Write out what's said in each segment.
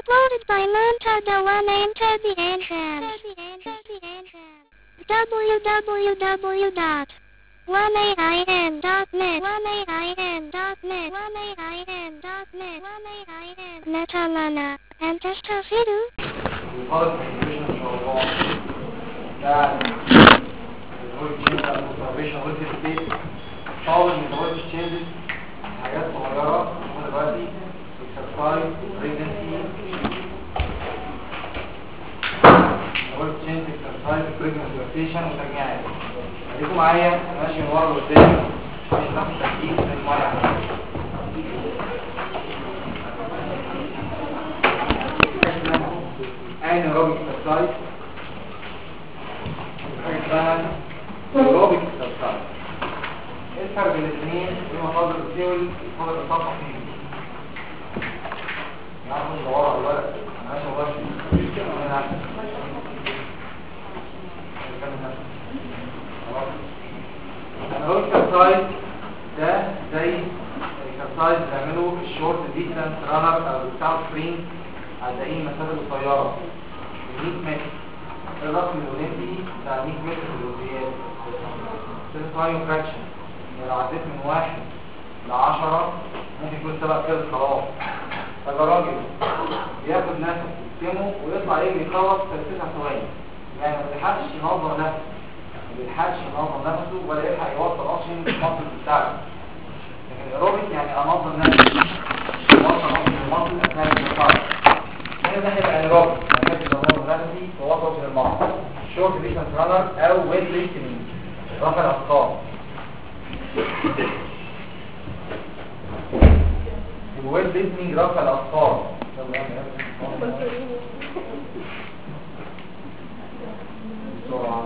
Uploaded by Montada One Enter the Entrance. www.1ain.net Metalana and Testafidu. وخلص الانفورميشن ان شاء الله. ده الانفورميشن قلت ستيت طالب من دورة تشينجز حاجات صغيرة شوفوا دلوقتي اكسرسايز بريجنسي دورة تشينج اكسرسايز بريجنسي روتيشن وترجيعات. خليكم معايا ماشي من ورا لقدام عشان ناخد تركيز في المية. anaerobic exercise aerobic exercise. ايه الفرق بين الاثنين؟ في مصادر الثيوري ومصادر الطاقه فيه. نعرف ندور على الورق انا ماشي وغش anaerobic exercise ده زي exercise بيعمله الشورت ديستانس رانر او الساوث سبرينج على اي مسافه قصيره 100 متر. الرقم الاولمبي بتاع 100 متر في الاولمبياد سيرفايو فراكشن. لو عديت من 1 ل 10 ممكن يكون سبق كده خلاص. فده راجل ياخد نفس يكتمه ويطلع يجري يخلص في 9 ثواني. يعني ما بيلحقش ينظم نفسه، ولا يلحق يوصل اصلا المصل بتاعه. لكن الايروبيك يعني انظم نفسي، يوصل اصلا المصل اثناء الحركه. هنا ده هيبقى انيروبيك يعني انظم نفسي ووصل للمصل. شورت ديستانس رانر او ويت ليفتنج رفع الاثقال. الويت ليفتنج رفع الاثقال. بسرعه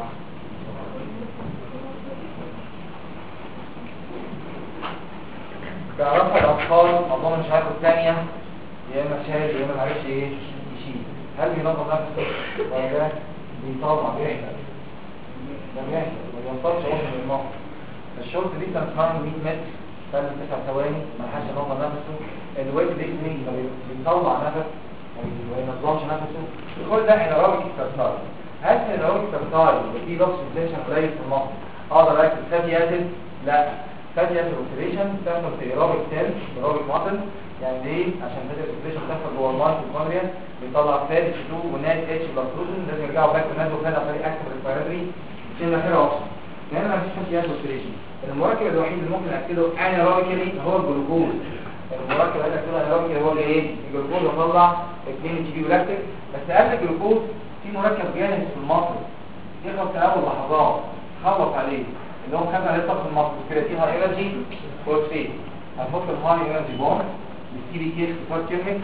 رفع الاثقال اظن مش عارف الثانيه يا اما شايل يا اما معرفش ايه يشيل. هل بينظم نفسه ولا بيطلع بيحرق؟ ده بيحرق ما بيوصلش وصل للمصل. الشورت دي كان 100 متر فات 9 ثواني ما لحقش ينظم نفسه. الويت ليفتنج بيطلع نفس ما بينظمش نفسه. كل ده انيروبيك اكسرسايز. هل الانيروبيك اكسرسايز في لوكس سنسيشن قليل في المصل اقدر اركز فاتي اسيد؟ لا. فاتي اسيد اوكسيديشن بتحصل في ايروبيك سيل ايروبيك ماسل. يعني ليه؟ عشان فاتي اوكسيديشن بتحصل جوه الميتوكوندريا بيطلع فات اتش 2 ونات اتش بلس بروتين لازم يرجعوا باك لنازو فات عن طريق اكتف ريسبيراتوري عشان الاخيره اوبشن. لان ما فيش فاتي اسيد اوكسيديشن. المركب الوحيد اللي ممكن اكله انيروبيكلي هو الجلوكوز. المركب اللي اكله انيروبيكلي هو ايه؟ الجلوكوز يطلع 2 اتش بي ولاكتيك. بس قبل الجلوكوز في مركب جاهز في المصل يخلص في اول لحظات خلص عليه اللي هو خدنا عليه طاقه المصل كرياتين هاي انرجي فوسفيت. هنحط الهاي انرجي بون بالسي بي كي اختصار كلمه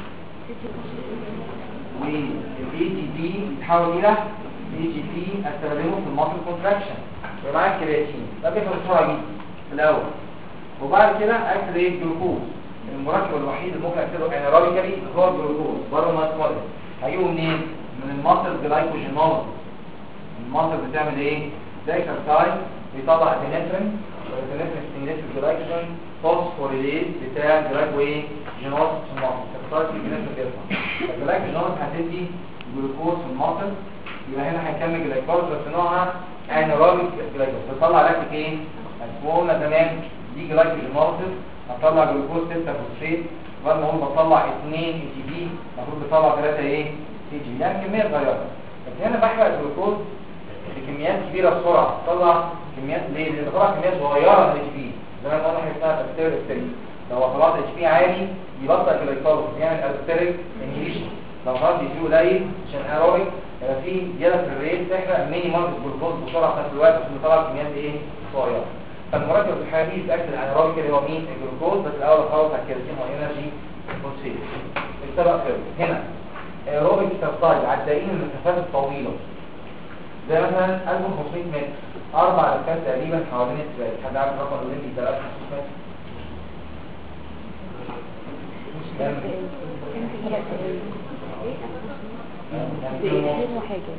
والاي جي بي يتحول الى اي جي بي استخدمه في المصل كونتراكشن يبقى معايا الكرياتين ده بياخد بسرعه جدا في الاول وبعد كده اكل ايه الجلوكوز. المركب الوحيد اللي ممكن اكله انيروبيكالي هو الجلوكوز بره الميتوكوندريا. هيجيبه منين؟ من المصل جلايكوجينوز. المصل بتعمل ايه؟ ده اكسرسايز بيطلع ابنفرين والابنفرين ستيميليت الجلايكوجين فوسفوريليز بتاع جلايكوجينوز في المصل. اكسرسايز الابنفرين بيطلع الجلايكوجينوز هتدي جلوكوز في المصل. يبقى هنا هيكمل جلايكوز بس نوعها انيروبيك جلايكوز. بتطلع لاكتيك ايه؟ مسمومه زمان دي جلايكوجينوز هتطلع جلوكوز 6 فوسفيت. بعد ما اقول بطلع 2 اي تي بي المفروض بتطلع 3 ايه؟ سي جي. يعني كميه صغيره. بس هنا بحرق الجلوكوز بكميات كبيره بسرعه. طلع كميات ليه؟ لان بطلع كميات صغيره من الاتش بي زي ما قلنا حاجه اسمها الستيريك. لو طلعت اتش بي عالي يبطل جلايكوز يعمل الستيريك انهيبيشن. لو طلعت اتش بي قليل عشان انيروبيك يبقى في زياده في الريت تحرق مينيمال جلوكوز بسرعه في نفس الوقت عشان بيطلع كميات ايه؟ صغيره. فالمركب الحقيقي بتاكد الانيروبيك اللي هو مين؟ الجلوكوز. بس الاول خالص على الكالسيوم وانرجي فوسفيت. السبق كده هنا ايروبيك اكسرسايز على الدقيق المسافات الطويله زي مثلا 1500 متر 4 لفات تقريبا حوالين السباق. حد عارف الرقم الاولمبي 3500 متر؟ دقيقتين وحاجة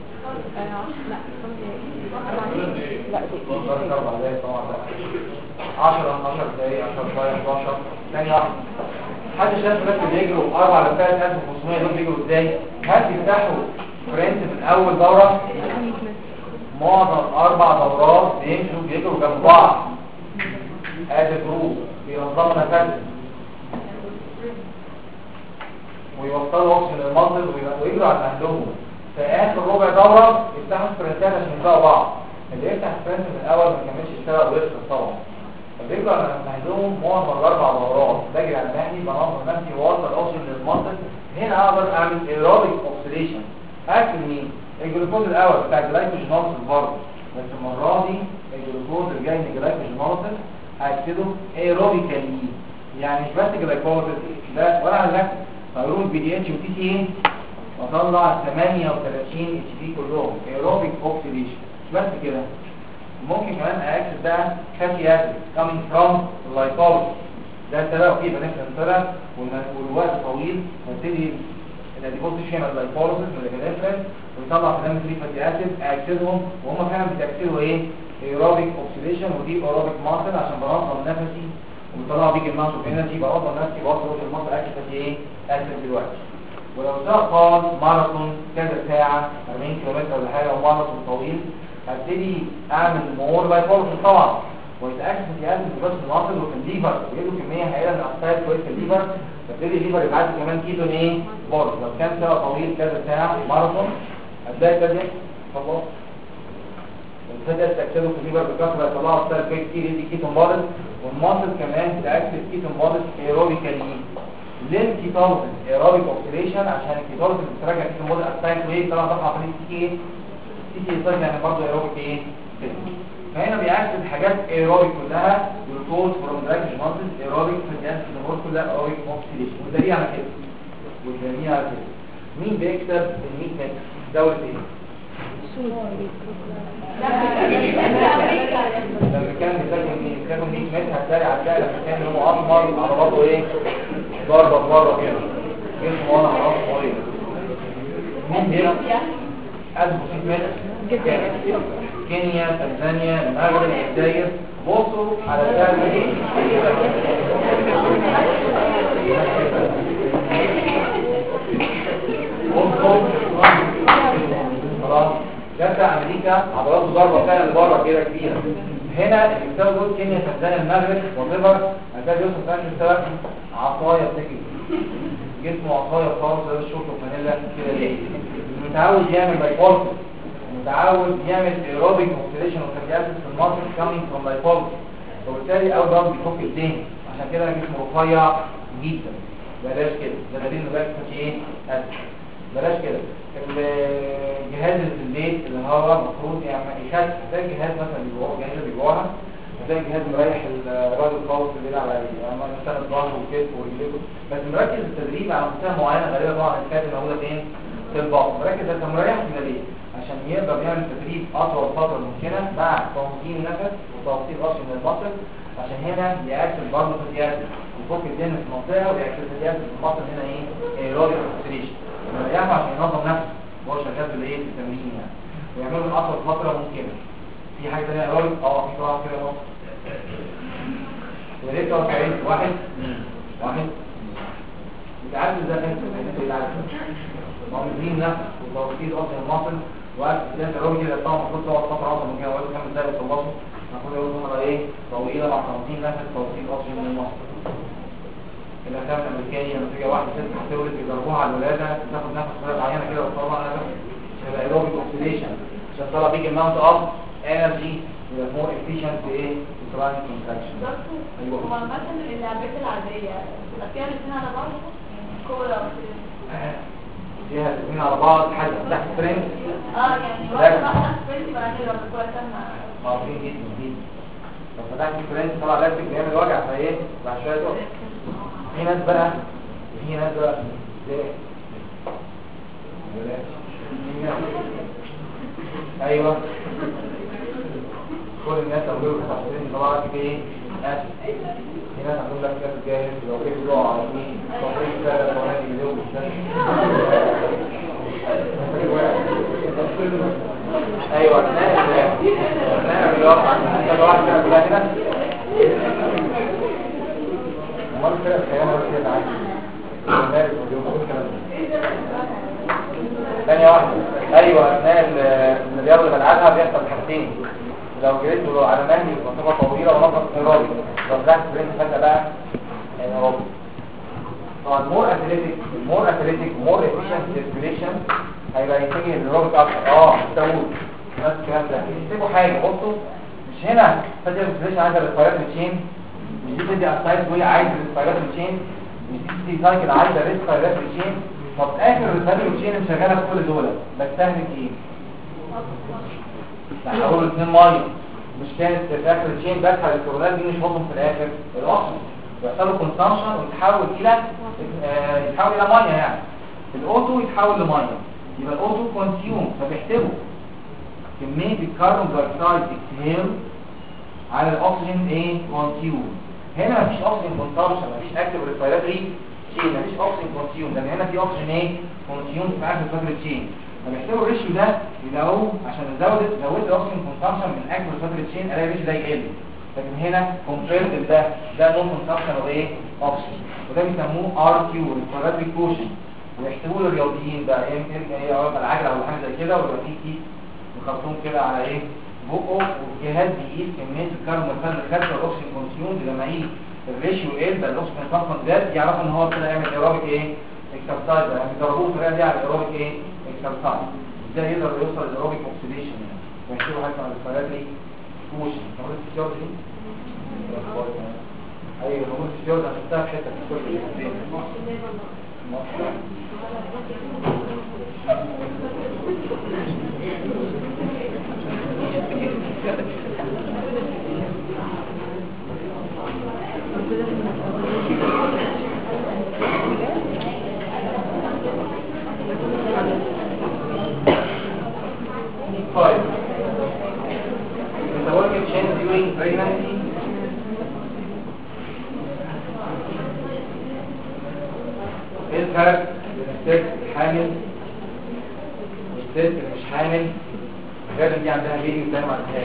لا دقيقتين 4 دقايق طبعا. 10 12 دقايق 10 دقايق 11 ثانية واحدة حد شاف الناس اللي بيجروا 4500 دول بيجروا ازاي؟ هل بيفتحوا فرنت من اول دوره؟ معظم 4 دورات بيجروا جنب بعض. ادي جروب بينظموا نفسهم ويوصلوا اوكسجين للمنطق ويجروا على مهلهم. في اخر ربع دوره يفتحوا سبرنتات عشان يبداوا بعض. اللي يفتح سبرنت من الاول ما كملش يشتغل ويخسر طبعا. فبيجروا على مهلهم معظم ال4 دورات. بجري على مهلي بنظم نفسي واوصل اوكسجين للمنطق. هنا اقدر اعمل ايروبيك اوكسيديشن. اكل مين؟ الجلوكوز الاول بتاع الجلايكوجينوز برضه، بس المره دي الجلوكوز اللي جاي من الجلايكوجينوز هكتبه ايروبيكالي، يعني مش بس جلايكوز ده ولا على نفسي هيروح بي دي اتش وتي سي ايه وطلع 38 اتش بي كلهم ايروبيك اوكسيديشن. بس كده ممكن كمان اكسس ده فاتي اسيد كامينج فروم اللايكوز ده السبب فيه بنفسن طلع والوقت طويل هبتدي الاديبوز يعمل اللايكوز من البنفسن ويطلع في دم فري فاتي اسيد اكسسهم وهم فعلا بتاكسدوا ايه ايروبيك اوكسيديشن ودي ايروبيك ماسل عشان بنظم نفسي وبيطلع بيج الماسل في انرجي بنظم نفسي بوصل الماسل اكسس فاتي ايه اكسس دلوقتي. ولو ده قال ماراثون كذا ساعه 40 كيلومتر ولا حاجه وماراثون طويل هبتدي اعمل مور لايكوز طبعا ويتاكد في قلب بس الماسل وفي الليفر ويجيله كميه هائله من الاوكسايد كويس في الليفر فبتدي الليفر يبعت كمان كيتون ايه برضه لو كان ساعه طويل كذا ساعه ماراثون هتلاقي كده خلاص الفاتي تاكسده في الليفر بكثره يطلعوا اوكسايد كويس كتير يدي كيتون بارد والماسل كمان تاكد كيتون بارد ايروبيكالي. ليه الكيتوزيس ايروبيك اوكسيديشن؟ عشان الكيتوزيس بتراجع كيتون بارد اوكسايد كويس طبعا طبعا في السي تي يصير يعني برضه ايروبيك ايه فهنا بيعكس حاجات ايروبيك كلها جلوكوز فرومدرايكوجينوز ايروبيك فاتي الامور كلها ايروبيك اوكسيديشن والدليل على كده والدليل على كده. مين بيكسب ال100 متر؟ دوله ايه؟ لما كان بيساكن 100 متر هتلاقي لما كان هو احمر على برضه ايه ضربه بره كده جسمه وانا خلاص صغير. مين بيكسب؟ 1600 متر كينيا تنزانيا المغرب الجزائر. بصوا على السعر دي بصوا خلاص ده بتاع امريكا عضلاته ضربه فعلا لبره كده كبيره. هنا اللي بيساوي دول كينيا تنزانيا المغرب وطبر هتلاقي يوصل فعلا السبب عصايه بتجري جسمه عصايه خالص زي الشورت وفانيلا كده. ليه؟ متعود يعمل بايبولس متعود يعمل ايروبيك اوكسيديشن وفاتي اسيد في الماسل كامينج فروم لايكوز وبالتالي اول ضرب بيفك الدهن عشان كده جسمه رفيع جدا. بلاش كده ده دليل انه بيحصل ايه اسيد. بلاش كده الجهاز اللي في البيت اللي هو المفروض يعني يخس زي الجهاز مثلا اللي جوه الجهاز اللي جواها زي الجهاز مريح الراجل خالص اللي على مثلا ظهره وكتفه ورجليه بس مركز التدريب على منطقه معينه غالبا طبعا الكات موجوده فين في البطن. مركز انت مريح كده ليه؟ عشان يقدر يعمل تدريب اطول فتره ممكنه مع تنظيم نفس وتوصيل اصلا من المصل عشان هنا ياكل برضه فاتي اسيد وفك الدهن في المنطقه وياكل فاتي اسيد في المصل هنا ايه ايروبيك اوكسيديشن مريحه عشان ينظم نفسه وهو شغال بالايه في التمرين يعني ويعملوا اطول فتره ممكنه. في حاجه ثانيه ايروبيك في طبعا كده اهو وليه واحد بيتعدل ده انت بيتعدل موجودين نفس وتوصيل اصلا المصل وقت ده الراجل اللي طبعا المفروض تقعد فتره اصلا من كده وقت 5 دقايق تخلصه المفروض يقعد فتره ايه طويله مع تنظيم نفس توصيل اصلا من المصل. الافلام الامريكيه لما تيجي واحده ست تولد بيجربوها على الولاده تاخد نفس فتره معينه كده وتطلع نفس يبقى ايروبيك اوكسيديشن عشان تطلع بيج اماونت اوف انرجي يبقى مور افيشنت ايه تراين كونتراكشن. ايوه هو مثلا اللعبات العاديه بتبقى فيها الاثنين على بعض كوره فيها الاثنين على بعض حاجه تحت فريم يعني واحده فريم بعد كده الكوره تمام عارفين جدا لو فتحت فريم طلع لاستيك بيعمل وجع فايه بعد شويه تقف. في ناس بقى ايوه كل الناس اولوا تحسين طبعا في ايه اسف في ناس عندهم لك كاس جاهز لو كيف يقعوا على مين صحيح كده فلان يجيبوا ايوه انا رياضه انت واحد كده هنا امال كده الكلام ده كده عادي ثانيه واحده. ايوه اثناء الرياضه اللي بلعبها بيحصل حاجتين. لو جريت على مهلي مسافه طويله ونفس ايروبي، لو طلعت برين فجاه بقى ايروبي. طبعا مور اثليتيك مور افيشنت سيركيليشن هيبقى يتجه للروبوت اكتر. تقول نفس الكلام ده. يكتبوا حاجه بصوا، مش هنا فاكر السيركيليشن عايزه الريسبيراتوري تشين، مش دي تدي اسايد وهي عايزه الريسبيراتوري تشين، مش دي سايكل عايزه الريسبيراتوري تشين. طب اخر الريسبيراتوري تشين مشغله في كل دول بستهلك ايه؟ هقول 2 ميه. مش كانت في اخر التشين بدخل الكورونات دي مش بطن في الاخر الاكسجين بيحصل له كونسامشن ويتحول الى ميه. يعني الاوتو يتحول لميه، يبقى الاوتو كونسيوم. فبيحسبوا كميه الكربون دايوكسيد اكسهيل على الاكسجين ايه كونسيوم. هنا مفيش اكسجين كونسامشن، مفيش اكتيف ريسبيراتوري تشين، مفيش اكسجين كونسيوم، لان هنا في اكسجين ايه كونسيوم في اخر الريسبيراتوري تشين. فبيحسبوا الريشيو ده يلاقوه عشان زود الاكسجين كونسامشن من اكتيف ريسبيراتوري تشين الاقي الريشيو ده يقل. لكن هنا كومبيرد ده نون كونسامشن اوف ايه اوكسجين، وده بيسموه ار كيو ريسبيراتوري كوشن. ويحسبوه للرياضيين بقى يمكن ايه العجله او حاجه زي كده، ويبقى فيه كيس مخرطوم كده على ايه بقه، والجهاز بيقيس كميه الكربون دايوكسيد اللي خدته الاكسجين كونسيوم. لما يجي الريشيو ايه ده الاكسجين كونسامشن زاد يعرفوا ان هو كده يعمل ايروبيك ايه اكسرسايز. يعني بيضربوه بالطريقه دي على الايروبيك ايه اكسرسايز، ازاي يقدر يوصل للايروبيك اوكسيديشن. يعني ويحسبوا حاجه على الريسبيراتوري كوشن. طب الفسيولوجي دي ايوه نقول الفسيولوجي عشان شفتها في حته في الكل طيب metabolic change during pregnancy. ايه الفرق بين الست الحامل والست اللي مش حامل؟ غير دي عندها بيبي وده ما عندهاش.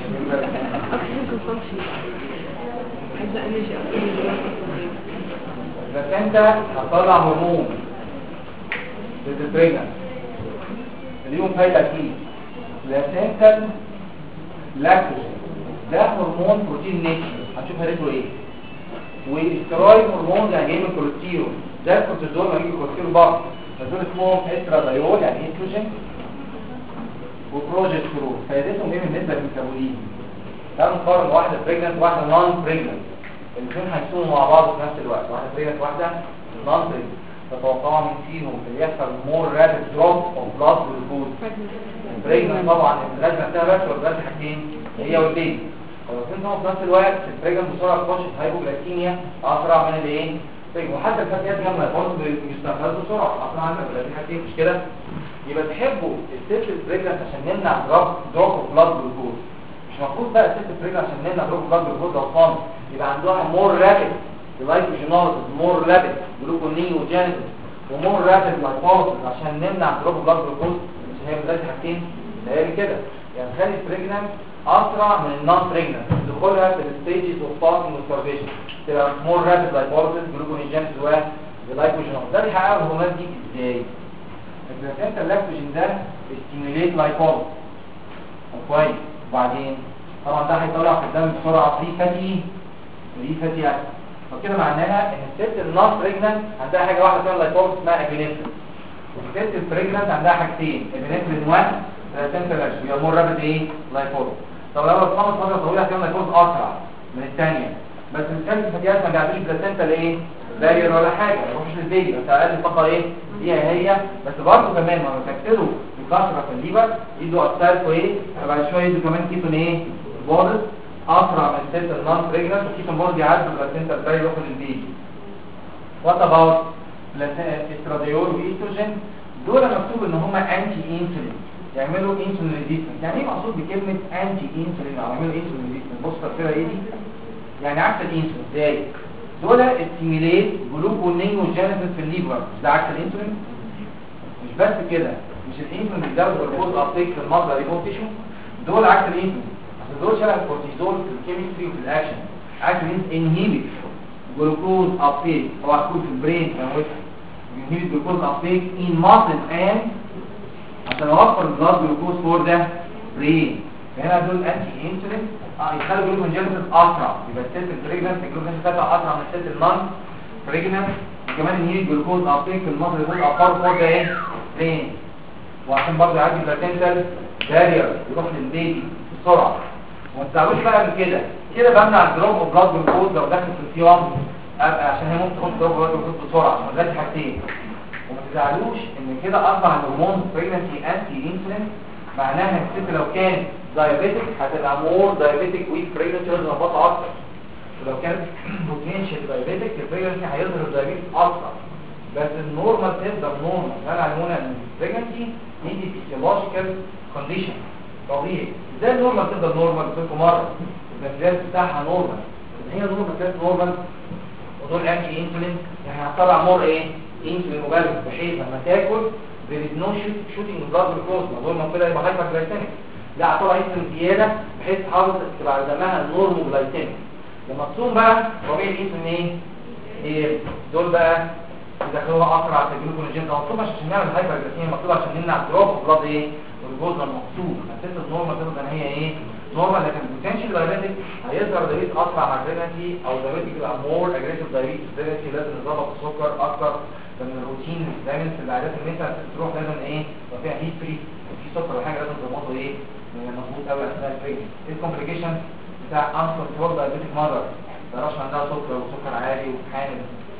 بس انت هتطلع هرمون للبريجننت اليوم فايده اكيد بلاسنتال لاكتوجين. ده هرمون بروتين نيتشر هنشوف هريته ايه. واسترويد هرمون يعني جاي من الكوليسترول، ده الكورتيزول ما بيجي الكوليسترول بره، فدول اسمهم استرادايول يعني استروجين وبروجسترون. فائدتهم ايه بالنسبه للميتابوليزم؟ تعالوا نقارن واحده بريجننت وواحده نون بريجننت، الاثنين هيكونوا مع بعض في نفس الوقت، واحده بريجننت واحده نون بريجننت. تتوقعوا مين فيهم اللي يحصل مور رابيد دروب اوف بلاد جلوكوز؟ البريجننت طبعا البلاد نفسها بس، والبلاد حاجتين هي والبيبي. لو الاثنين في نفس الوقت البريجننت بسرعه تخش في هايبوجلايكيميا اسرع من الايه؟ وحتى الفتيات لما برضه بيستخدموا بسرعه اسرع من البلاد حاجتين، مش كده؟ يبقى تحبوا الست البريجننت عشان نمنع دروب اوف بلاد جلوكوز. مش المفروض بقى الست البريجننت عشان نمنع دروب اوف بلاد جلوكوز اصلا يبقى عندها مور رابيد لايكوجينوزيس، مور رابيد جلوكونيوجينيسيس، ومور رابيد لايبوليسيس عشان نمنع دروب اوف بلاد جلوكوز. مش هي بدايه حاجتين هي كده، يعني خلي البريجننت اسرع من النون بريجننت دخولها في الستيجز اوف فاستنج وستارفيشن، تبقى مور رابيد لايبوليسيس جلوكونيوجينيسيس ولايكوجينوزيس. ده بيحقق الهرمونات دي ازاي؟ البلاسنتا اللاكتوجين ده ستيميوليت لايبوليسيس كويس، وبعدين طبعا ده هيطلع في الدم بسرعه فري فاتي اسيد. فكده معناها ان الست النون بريجننت عندها حاجه واحده اسمها لايبوليسيس اسمها ابينفرين، والست البريجننت عندها حاجتين ابينفرين 1 بلاسنتا لاكتوجين يبقى مور رابيد ايه لايبوليسيس. طب لو اتخلص فتره طويله هتعمل لايبوليسيس اسرع من الثانيه، بس الثانيه الفتيات ما بيعملش بلاسنتا لايه داير ولا حاجه، ما يروحش للبيبي، بس اقل طاقه ايه هي بس برضه كمان ما تكتروا بكثره في الليبر يدوا اكتر وايه، بعد شويه يدوا كمان كيتون ايه بودز اسرع من الست النون بريجننت، والكيتون بودز يعدي البلاسنتا ازاي يروحوا للبيبي. وات اباوت استراديول وايستروجين؟ دول مكتوب ان هم انتي انسولين، يعملوا انسولين ريزيستنس. يعني ايه مقصود بكلمه انتي انسولين او يعملوا انسولين ريزيستنس؟ بص كده ايه دي؟ يعني عكس الانسولين. ازاي؟ دول استيميليت جلوكونيوجينيسيس في الليفر، ده عكس الانسولين. مش بس كده، مش الانسولين بيزود الجلوكوز ابتيك في المصدر ريبون تيشو، دول عكس الانسولين. اصل دول شبه الكورتيزول في الكيمستري وفي الاكشن. عكس الانسولين انهيبيت جلوكوز ابتيك، هو هتكون في البرين كموتها انهيبيت جلوكوز ابتيك ان ماسل اند عشان اوفر البلاد جلوكوز فور ده برين. هنا دول انتي انسولين يخلوا الجلوكوجينيسيس اسرع، يبقى الست البريجننت الجلوكوجينيسيس بتاعها اسرع من الست النون بريجننت. وكمان ان هي الجلوكوز ابتيك في المصل يكون افار فور ده ايه برين، وعشان برضه يعدي البلاتنتال بارير يروح للبيبي بسرعه. وما تزعلوش بقى من كده، كده بمنع الدروب اوف بلاد جلوكوز لو داخل في الصيام عشان هي ممكن تاخد دروب بلاد جلوكوز بسرعه. ما دلوقتي حاجتين، وما تزعلوش ان كده اصبح الهرمون بريجنسي انتي انسولين، معناها ان الست لو كان دايابيتك هتبقى مور دايابيتك ويك بريجنسي لازم نظبطها اكتر، ولو كانت بوتنشال دايابيتك البريجنسي هيظهر الدايابيتس اسرع. بس النورمال تبدا نورمال، انا علمونا ان البريجنسي دي فيسيولوجيكال كونديشن طبيعي. ازاي النورمال تبدا نورمال؟ قلت لكم مره البنكرياس بتاعها نورمال، هي نورمال ودول انتي انسولين يعني هتطلع مور ايه انسولين مبالغ، بحيث لما تاكل there is no shooting blood glucose، ما دول كده يبقى هايبر جلايسيميك، لا هتطلع انسولين زياده بحيث تحافظ تبقى دمها نورمال جلايسيميك. لما تصوم بقى طبيعي الانسولين ايه دول بقى يدخلوها اسرع في الجلوكوجين. او مكتوب عشان نعمل هايبر جلايسيميا، مكتوب عشان نمنع دروب بلاد ايه والجلوكوز المقصود. اساس النورمال تبقى ان هي ايه نورمال، لكن البوتنشال دايابيتك هيظهر دايبيت اسرع مع البريجنسي، او دايبيتك يبقى مور اجريسيف دايبيتس. البريجنسي لازم نظبط السكر اكتر من الروتين، دايما في العادات اللي انت تروح لازم ايه لو فيها هيستوري في سكر ولا حاجه لازم تظبطه ايه مظبوط قوي اثناء البريجنسي. ايه الكومبليكيشن بتاع انكنترول دايبيتك ماذر؟ ما تعرفش عندها سكر وسكر عالي وحامل،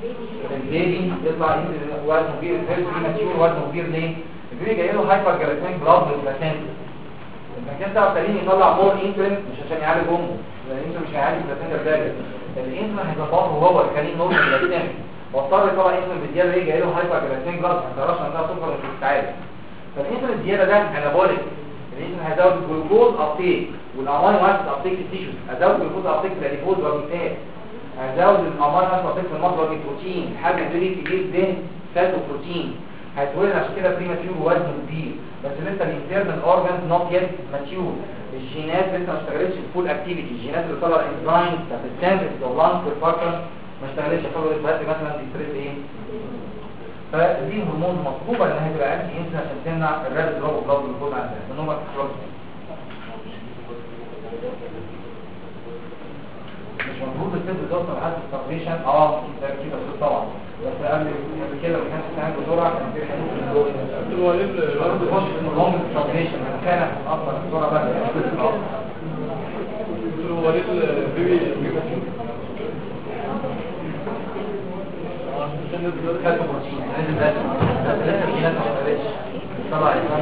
البيبي يطلع وزنه كبير، البيبي ماتيور وزنه كبير. ليه؟ البيبي جاي له هايبر جلايسيميك بلاد بالبلاسنتا، المكان ده خليه يطلع مور انسولين مش عشان يعالج امه، لان الانسولين مش هيعالج البلاسنتا بتاعته، الانسولين هيظبطه هو يخليه نورمال جلايسيميك، واضطر يطلع انسولين بزياده. ليه؟ جاي له هايبر جلايسيميك بلاد، ما تعرفش عندها سكر مش بتتعالج. فالانسولين الزياده ده انابوليك، الانسولين هيزود الجلوكوز ابتيك والامينو اسيد ابتيك في التيشوز، هيزود الجلوكوز ابتيك في الاديبوز والميتات، هيزود الامينو اسيد ابتيك في المصدر البروتين، حاجه تدري تجيب ده فات وبروتين، هيتولد عشان كده بريماتيور وزنه كبير. بس لسه الانترنال اورجانز نوت يت ماتيور، الجينات لسه ما اشتغلتش الفول اكتيفيتي، الجينات اللي طلع انزايم بتاعت السنسز واللانج والفاكتور ما اشتغلتش، خلوا دلوقتي مثلا ديستريس ايه. فدي هرمون مطلوبه انها تبقى انتي انسولين عشان تمنع الرابيد دروب بلاد جلوكوز عندها من هو مش المفروض الست توصل لحد السبريشن. ده كده طبعا، بس قبل كده ما كانش بتعمل بسرعه، كان في حدود هو ايه برضه تخش في نظام السبريشن كان اصلا بسرعه بقى. هو ايه البيبي كاتب بروتين لازم لسه الجينات ما اشتغلتش، طلع الانسان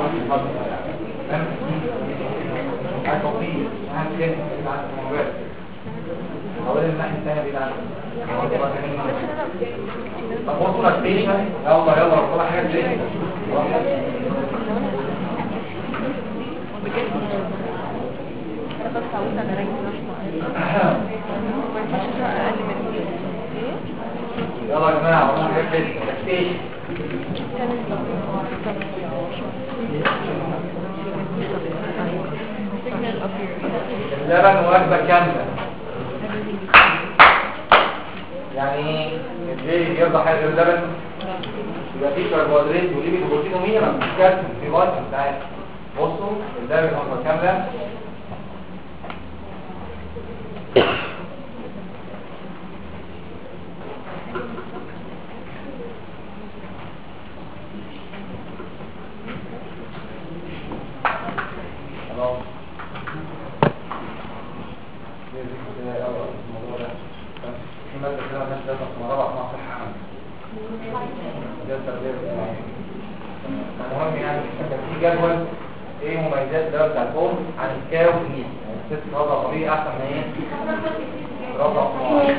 التوفير اهم كلمه عن الموبايل حوالين الناحيه الثانيه بعيد عنها. طب وصلنا البيشن، يلا وصلنا حاجه زي بجد انا بس عاوزه انا راجل رحمه ما ينفعش اقل من ايه. يلا يا جماعه وصلنا حاجه زي البيشن. ده بقى وجبه كامله، يعني ايه يرضى حاجه غير ده؟ بس يبقى فيه كربوهيدرات وليبيد وبروتين ومينرال كالسيوم في فيتامين بتاعت. بصوا ده وجبه كامله خلاص. في مادة كده ما كانش لازم اسمها رابعة مع صحة عامة. المهم يعني كان في جدول ايه مميزات الدواء بتاع الأم عن الكاو والنيل، يعني الست رابعة طبيعي أحسن من ايه؟ رابعة طبيعي.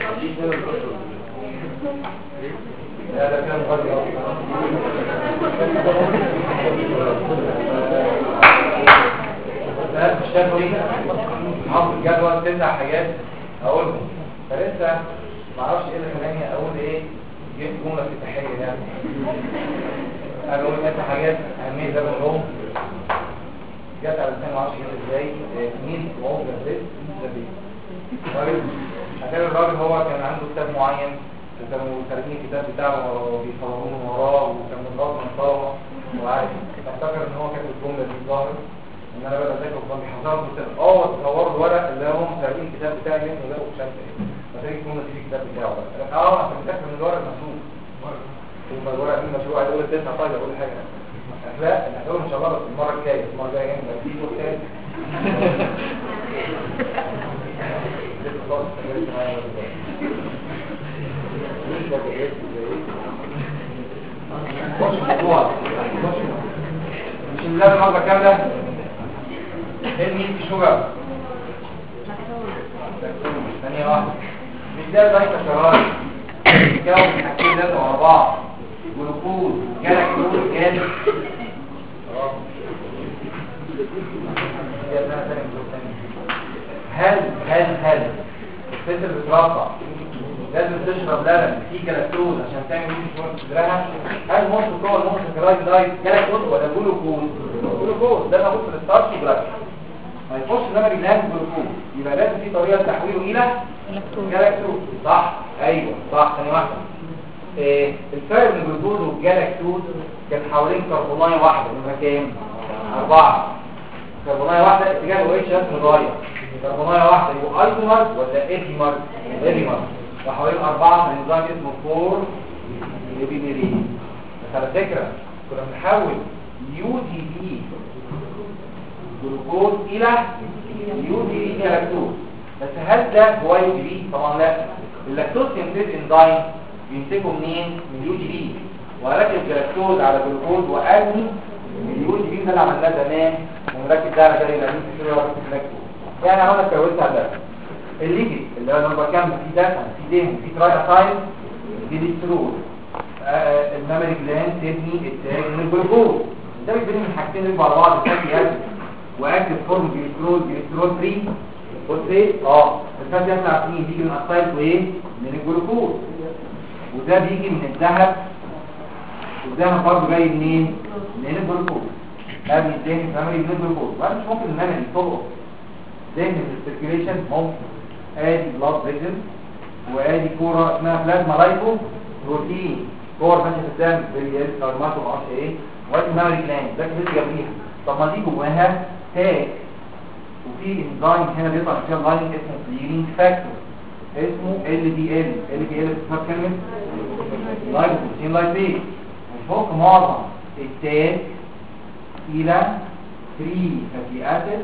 لا ده كده مغذي أصلا. الناس مش شافوا ايه؟ حافظ الجدول 9 حاجات هقولهم، فلسه معرفش ايه اللي خلاني اقول ايه جبت جمله افتتاحيه يعني. انا بقول 9 حاجات اهميه ده بقولهم جت على لساني معرفش جت ازاي. مين موضوع البيت راجل عشان الراجل هو كان عنده كتاب معين وكانوا خارجين الكتاب بتاعه وبيصوروه من وراه وكان متغاظ من طلبه وعارف افتكر ان هو كاتب الجمله دي ظاهر ان انا بدأ اذاكر وكان بيحذروا في الكتاب تصوروا الورق اللي هم سارقين الكتاب بتاعي منه ده ومش عارف ايه ما تلاقي الجمله دي في الكتاب بتاعه انا متاكد ان الورق مسروق ثم الورق دي مشروع هيقول التسعه طيب اقول حاجه لا هنقول ان شاء الله بس المره الجايه يعني في دور تاني مش لازم مرة كاملة المين في شجر ثانية واحدة مش ده ضيق شراري الجو الحاجتين ده ورا بعض جلوكوز جلاكتوز جاز هل الفلتر بترفع لازم تشرب لبن فيه جلاكتوز عشان تعمل ايه شويه صدرها هل ممكن جوه المخ كرايت دايت جلاكتوز ولا جلوكوز ده موجود في الستارش جلاكتوز ما يخش لما جلاند جلوكوز يبقى لازم في طريقه تحويله الى جلاكتوز صح ايوه صح ثانيه واحده الفرق بين الجلوكوز والجلاكتوز كان حوالين كربونايه واحده نمره كام 4 كربونايه واحده اتجاه الويتش متغير كربونايه واحده يبقى ايزومر ولا ايبيمر وحوالين 4 من نظام اسمه 4 ايبيميرين بس على فكره كنا بنحول يو دي بي جلوكوز الى يو دي بي جلاكتوز بس هل ده هو يو دي بي؟ طبعا لا اللاكتوز سينثيز انزيم بيمسكه منين؟ من اليو دي بي واركب جلاكتوز على جلوكوز وارمي اليو دي بي ده اللي عملناه زمان ونركب ده على جري الامين في اللاكتوز يعني انا كونت على ده الليجي اللي هو نمبر كام في دفن في دهن في تراياسايد دي ديسترول المامري جلاند تبني التاج من الجلوكوز ده بيبني من حاجتين يرجعوا على بعض الفاتي اسيد واكتف فورم جليسرول فري فوسفيت الفاتي اسيد عارفين بيجي من اسايد وايه من الجلوكوز وده بيجي من الذهب والذهب برضه جاي منين من الجلوكوز ابني الدهن المامري من الجلوكوز وبعدين مش ممكن المامري تلقط دهن السيركيليشن ممكن ادي بلاد فيجن وادي كوره اسمها بلازما لايكو بروتين كور ماشيه في الدم بالياس او الماسو ما اعرفش ايه وادي مامري جلاند ده كده جنبيها طب ما دي جواها تاج وفي انزيم هنا بيطلع فيها لاين اسمه كليرنج فاكتور اسمه ال دي ال بتسمى كلمه لايكوبروتين لايبيز وفوق معظم التاج الى 3 فاتي اسيد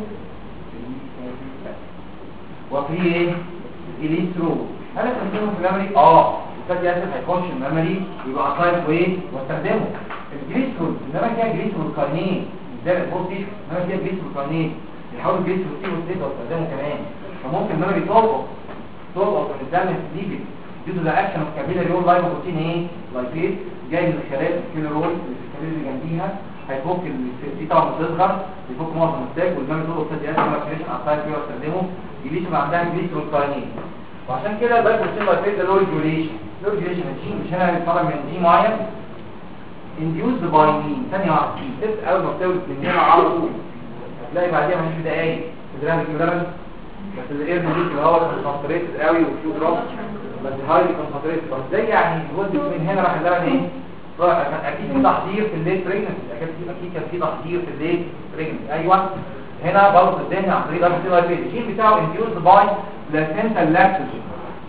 وفي ايه اليسترول هل استخدمه في الميموري الفاتي اسيد هيخش الميموري يبقى اسايد وايه واستخدمه الجليسرول انما فيها جليسرول كارنين زي البروتين انما فيها جليسرول كارنين يحاول الجليسرول سي والسيتا واستخدمه كمان فممكن الميموري تلقط من الدم ليبيد due to the action of capillary lipoprotein ايه لايبيز جاي من الخلايا الكيلورول اللي في الكبد اللي جنبيها هيفك دي طبعا بتصغر يفك معظم التاج والجامد تلقط فاتي اسيد ماكريشن اسايد فيه واستخدمه جليسرول عندها جليسرول كارنين وعشان كده اللايبوبروتين لايبيز ده له ريجوليشن الجين مش هنا بيتفرج من جين معين induced by مين ثانيه واحده الست اول ما بتولد من هنا على طول هتلاقي بعديها مش بدقايق تدريها الكلورين بس الايرن دي اللي هو كونسنتريتد قوي وفيو دروب بس هايلي كونسنتريتد طب ازاي يعني ولدت من هنا راح اللبن ايه اكيد في تحضير في الليت بريجنسي اكيد كان في تحضير في الليت بريجنسي ايوه هنا برضه الدهن عن طريق اللايبيز الجين بتاعه induced by placental lactogen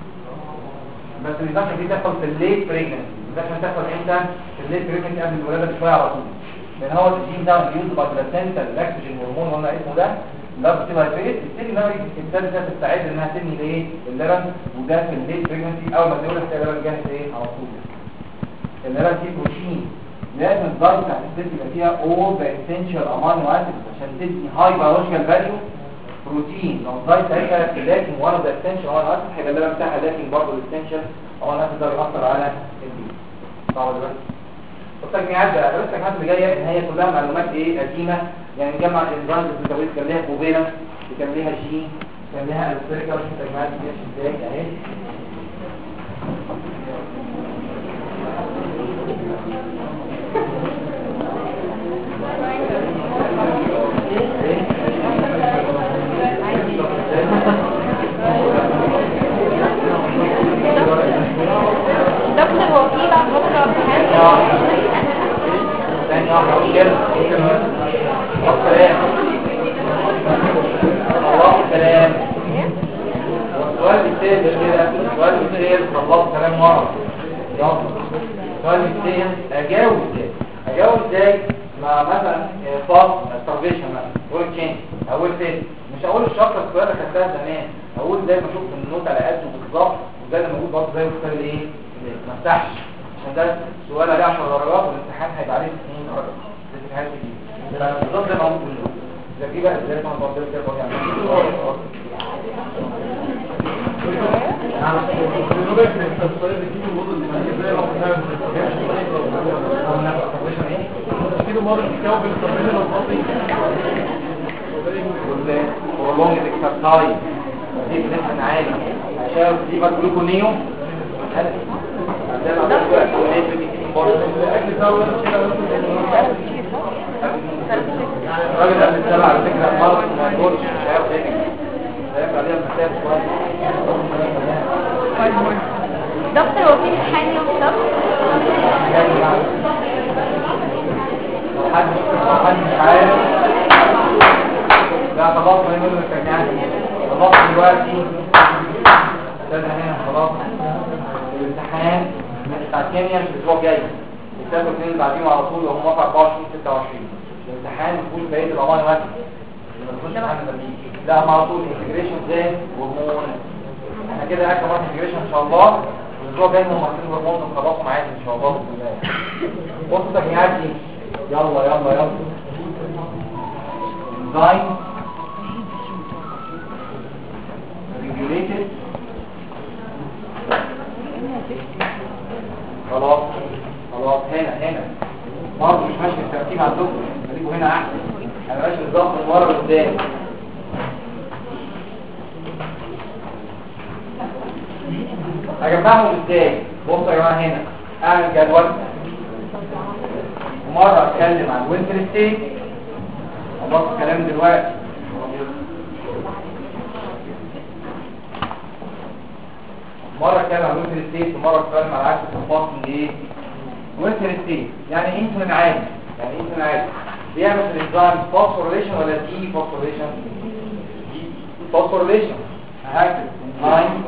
بس الريدكشن دي تحصل في الليت بريجنسي الريدكشن تحصل امتى في الليت بريجنسي قبل الولاده بشويه على طول لان هو الجين ده induced by placental lactogen هرمون قلنا اسمه ده لا بتبقى فيت السيل ناوي الانسان ده تستعد انها تبني الايه اللبن وده في الليت بريجنسي اول ما تقول لك اللبن جاهز ايه على طول اللبن فيه بروتين لازم الدايت بتاعت الست يبقى فيها all the essential amino acids عشان تدي هاي biological value بروتين لو الدايت بتاعتها لكن one of the essential amino acids هيبقى اللبن بتاعها لكن برضه الاسينشال amino acids ده بيأثر على البيت طبعا دلوقتي التجميعات بقى بس الحاجات اللي جايه ان هي كلها معلومات ايه قديمه يعني نجمع الانزيمز اللي كان ليها كوفيلنس كان ليها جين كان ليها الستريكال التجميعات دي ازاي اهي دكتور وكيل عن فترة ثانية واحدة كلام والسؤال بالتالي كده، السؤال بالتالي خلصت كلام ورا. يلا السؤال بالتالي اجاوب ازاي مع مثلا فاست استرفيشن مثلا وورك تشينج اول فين، مش هقول الشابتر السؤال اللي خدتها زمان، هقول زي ما اشوف النوت على قده بالظبط، وزي ما اقول برضه زي السؤال ايه ما افتحش، عشان ده السؤال عليه 10 درجات والامتحان هيبقى عليه 2 درجه في حاجات كتير. فبالظبط زي ما قلت بالنوت ده في بقى ازاي ما برضه كده برضه prolonged exercise دي بنسبة عالية عشان دي جلوكونيو الراجل قبل السبع على فكرة المرض ما يقولش مش عارف هيبقى عليها المسافة دكتور هو في امتحان يوم السبت؟ لو حد مش عارف لا خلاص ما يقول لك يعني خلاص دلوقتي استنى هنا خلاص الامتحان بتاع الكيمياء الاسبوع الجاي السبت الاثنين اللي بعديهم على طول وهم موقع 24 26 الامتحان مفيهوش بقيه الامانه واحد ما تخش امتحان التمرين لا على طول انتجريشن زي هرمون احنا كده اخر مره انتجريشن ان شاء الله الاسبوع الجاي هم ماركين هرمون ونخلصهم عادي ان شاء الله باذن الله بصوا تجميعات دي يلا enzyme regulated خلاص هنا برضه مش ماشي الترتيب عندكم خليكم هنا احسن انا ماشي بالظبط من ورا لقدام اجمعهم ازاي بصوا يا جماعه هنا اعمل جدول ومره اتكلم عن وينتر ستيت خلاص الكلام دلوقتي مرة اتكلم عن وينتر ستيت ومرة اتكلم عن عكس الفاصل ايه وينتر ستيت يعني انسولين عادي بيعمل في الانزيم فوسفوريليشن ولا دي فوسفوريليشن هكذا انزيم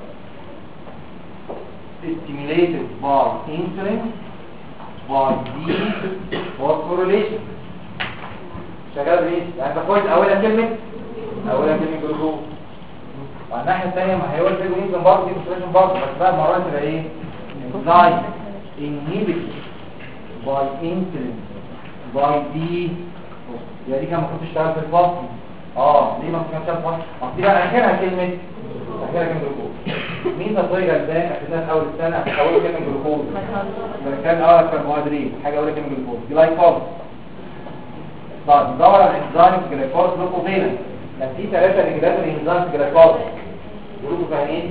stimulated by insulin by phosphorylation شغال بايه؟ يعني بقول اولها كلمه جلوكوز وعلى الناحيه الثانيه ما هيقول فيه انزيم برضه دي فوسفوريليشن برضه بس بقى المره دي تبقى ايه؟ enzyme inhibited by insulin by يعني دي كان المفروض تشتغل في الفصل ليه ما كانتش في الفصل؟ دي بقى اخرها كلمه جلوكوز مين تصوير البان اخدناها في اول السنه اول كلمه جلوكوز كان كربوهيدرات حاجه اول كلمه جلوكوز جلايكوز طيب ندور على الانزيم جلايكوز جلوكوفيلنت كان في 3 رجلات الانزيم جلايكوز جلوكوفيلنت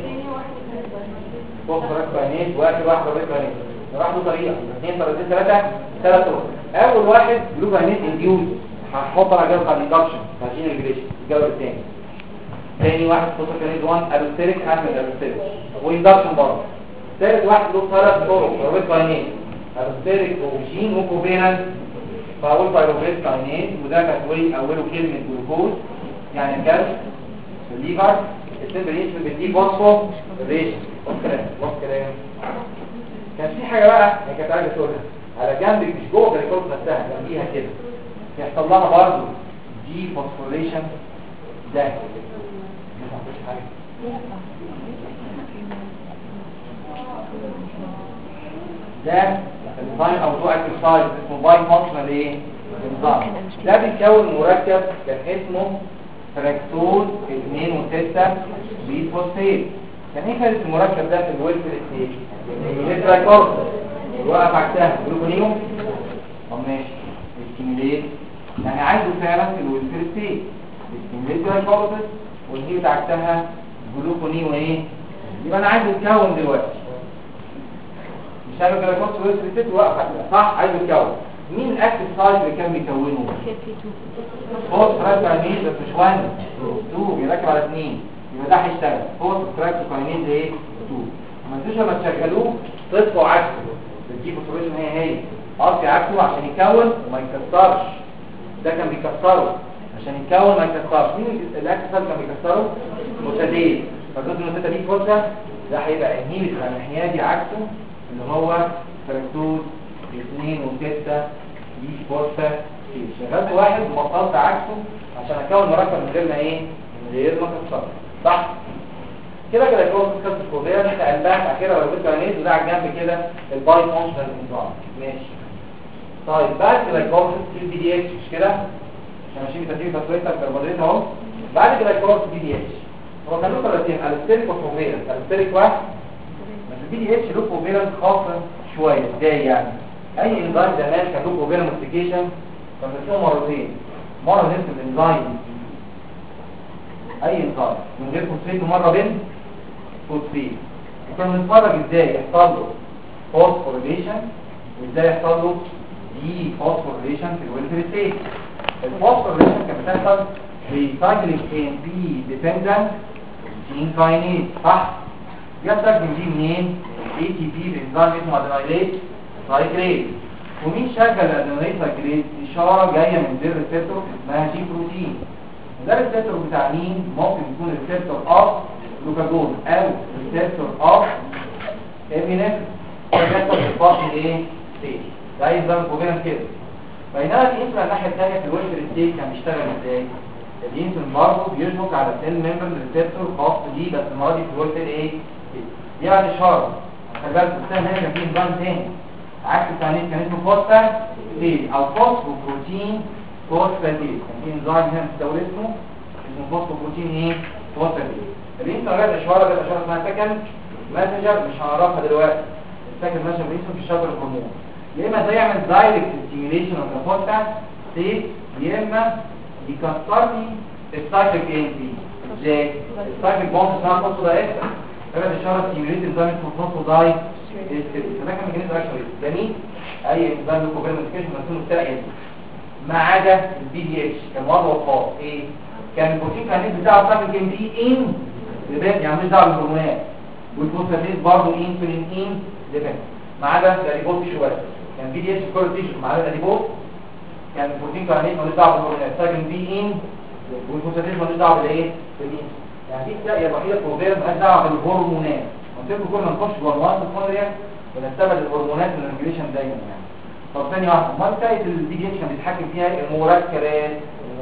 فوسفوريليز واخر واحد جلوكوفيلنت راح له طريقه 2 طريقتين 3 طرق اول واحد جلوكوفيلنت انديوز هحط على جدول الاندكشن عشان الريجريشن الجدول الثاني ثاني واحد فوسفوريليز 1 الستيريك اعمل الستيريك واندكشن برضه ثالث واحد له 3 طرق جلوكوفيلنت الستيريك وجين وكوفيلنت فاقول بايروفيت كاينيز وده تكوين اوله كلمه جلوكوز يعني الكالسيوم الليفر السيمبليشن بالدي فوسفوريليشن كلام كان في حاجه بقى هي كانت عايزه تقولها على جنب مش جوه الجلوكوز نفسها جنبيها كده يحصل لها برضه دي فوسفوريليشن ده مش حاجه ده الانزيم او تو اكسرسايز اسمه باي فانكشنال ايه انزيم ده بيكون مركب كان اسمه فركتوز 2 و6 بيفوسفات كان ايه كانت المركب ده في الويلفر ستيت الجلايكوز وقف عكسها جلوكونيوم ماشي الستيموليت يعني عايزه فعلا في الويلفر ستيت الستيموليت جلايكوز والهي عكسها جلوكونيوم ايه يبقى انا عايزه يتكون دلوقتي مش عارف جلايكوز والويلفر ستيت وقف صح عايزه يتكون مين الاكتيف سايت اللي كان بيكونه فوسفوريليز بس مش 1 2 بيركب على 2 يبقى ده هيشتغل فوسفوريليز ايه 2 ما انتوش لما تشغلوه تطلعوا عكسه بتجيب فوسفوريليز هي قصدي عكسه عشان يكون وما يكسرش. ده كان بيكسره عشان يكون ما يكسرش. مين الاكس كان بيكسره؟ متدين. فالجزء المتدين دي فرصه، ده هيبقى انهيبيتور على الناحيه دي عكسه اللي هو فركتوز 2 و6 دي فرصه. شغلت واحد وبطلت عكسه عشان اكون مركب من غير ما ايه؟ من غير ما اكسره. صح كده كده الجلوكوز كانت الكوريه انت قلبها اخيرا لو جبت عينيز وده على الجنب كده الباي فانكشنال انزيم. ماشي. طيب بعد كده الجلوكوز بي دي اتش مش كده؟ احنا ماشيين بترتيب تسويتها الكربونات اهو. بعد كده الجلوكوز بي دي اتش هو كان له طريقتين، الستيريك وكوفيرنت. الستيريك واحد بس البي دي اتش له كوفيرنت خاصه شويه. ازاي يعني؟ اي انزيم زمان كان له كوفيرنت موديفيكيشن كان بنسميه مرتين. مره نكتب انزيم اي انزيم من غير فوسفيت ومره بين فوسفيت. وكنا بنتفرج ازاي يحصل له فوسفوريليشن وازاي يحصل له دي فوسفوريليشن في الويلفر ستيت. الفوسفوريليشن كانت بتحصل بسايكليك ان بي ديبندنت بروتين كاينيز. صح؟ يستخدم دي منين؟ اي تي بي بانزيم اسمه ادينايليت سايكليز. ومين شغل الادينايليت سايكليز؟ اشاره جايه من زر ريسبتور اسمها جي بروتين. ده الريسبتور بتاع مين؟ ممكن يكون الريسبتور اوف جلوكاجون او ريسبتور اوف ابينفرين. ده بيحصل في الفصل ايه؟ ستيج. ده اي نظام كوفيرنت كده. بينما الانسولين الناحيه الثانيه في الويلفر ستيج كان بيشتغل ازاي؟ الانسولين برضه بيشبك على سيل ممبرين ريسبتور خاص بيه بس المره دي في الويلفر ايه؟ دي يعني اشاره. خلي بالك السهم هنا كان فيه نظام تاني عكس الثاني كان اسمه فوسفاتيز او فوسفوبروتين فوسفاتيز. كان في انزيم هنا بتستورد اسمه فوسفوبروتين ايه؟ فوسفاتيز. الانسولين جاب اشاره، جاب اشاره اسمها سكند ماسنجر مش هنعرفها دلوقتي. السكند ماسنجر بيسمى في شجر الهرمون. يا اما ده يعمل دايركت ستيميوليشن اوف ذا فوسفاتيز يا اما يكسر لي السايكليك ان بي. ازاي؟ السايكليك بوند اسمها فوسفودايستر. جاب اشاره ستيميوليت انزيم اسمه فوسفوداي. ده كان ميكانيزم اكشن جميل. اي انزيم له كوفيرنت مسؤول التاقيه ما عدا البي دي اتش كان وضعه خاص. ايه؟ كان البروتين كانت بتاعه سايكليك ان بي ان ديبند، يعني مش دعوه بالهرمونات. والفوسفاتيز برضه انسولين ان ديبند ما عدا الاديبوز شويه. كان بي دي اتش كل تيشو ما عدا الاديبوز. كان البروتين كانت مالوش دعوه بالهرمونات، سايكليك بي ان والفوسفاتيز مالوش دعوه بالايه؟ بالانسولين. يعني دي التاقيه الوحيده الكوفيرنت مالهاش دعوه بالهرمونات. منطقه كل ما نخش جوه المواد الفضليه بنستبعد الهرمونات من الريجوليشن دايما يعني. طب ثاني واحده امال تاقيه البي دي اتش كان بيتحكم فيها المركبات.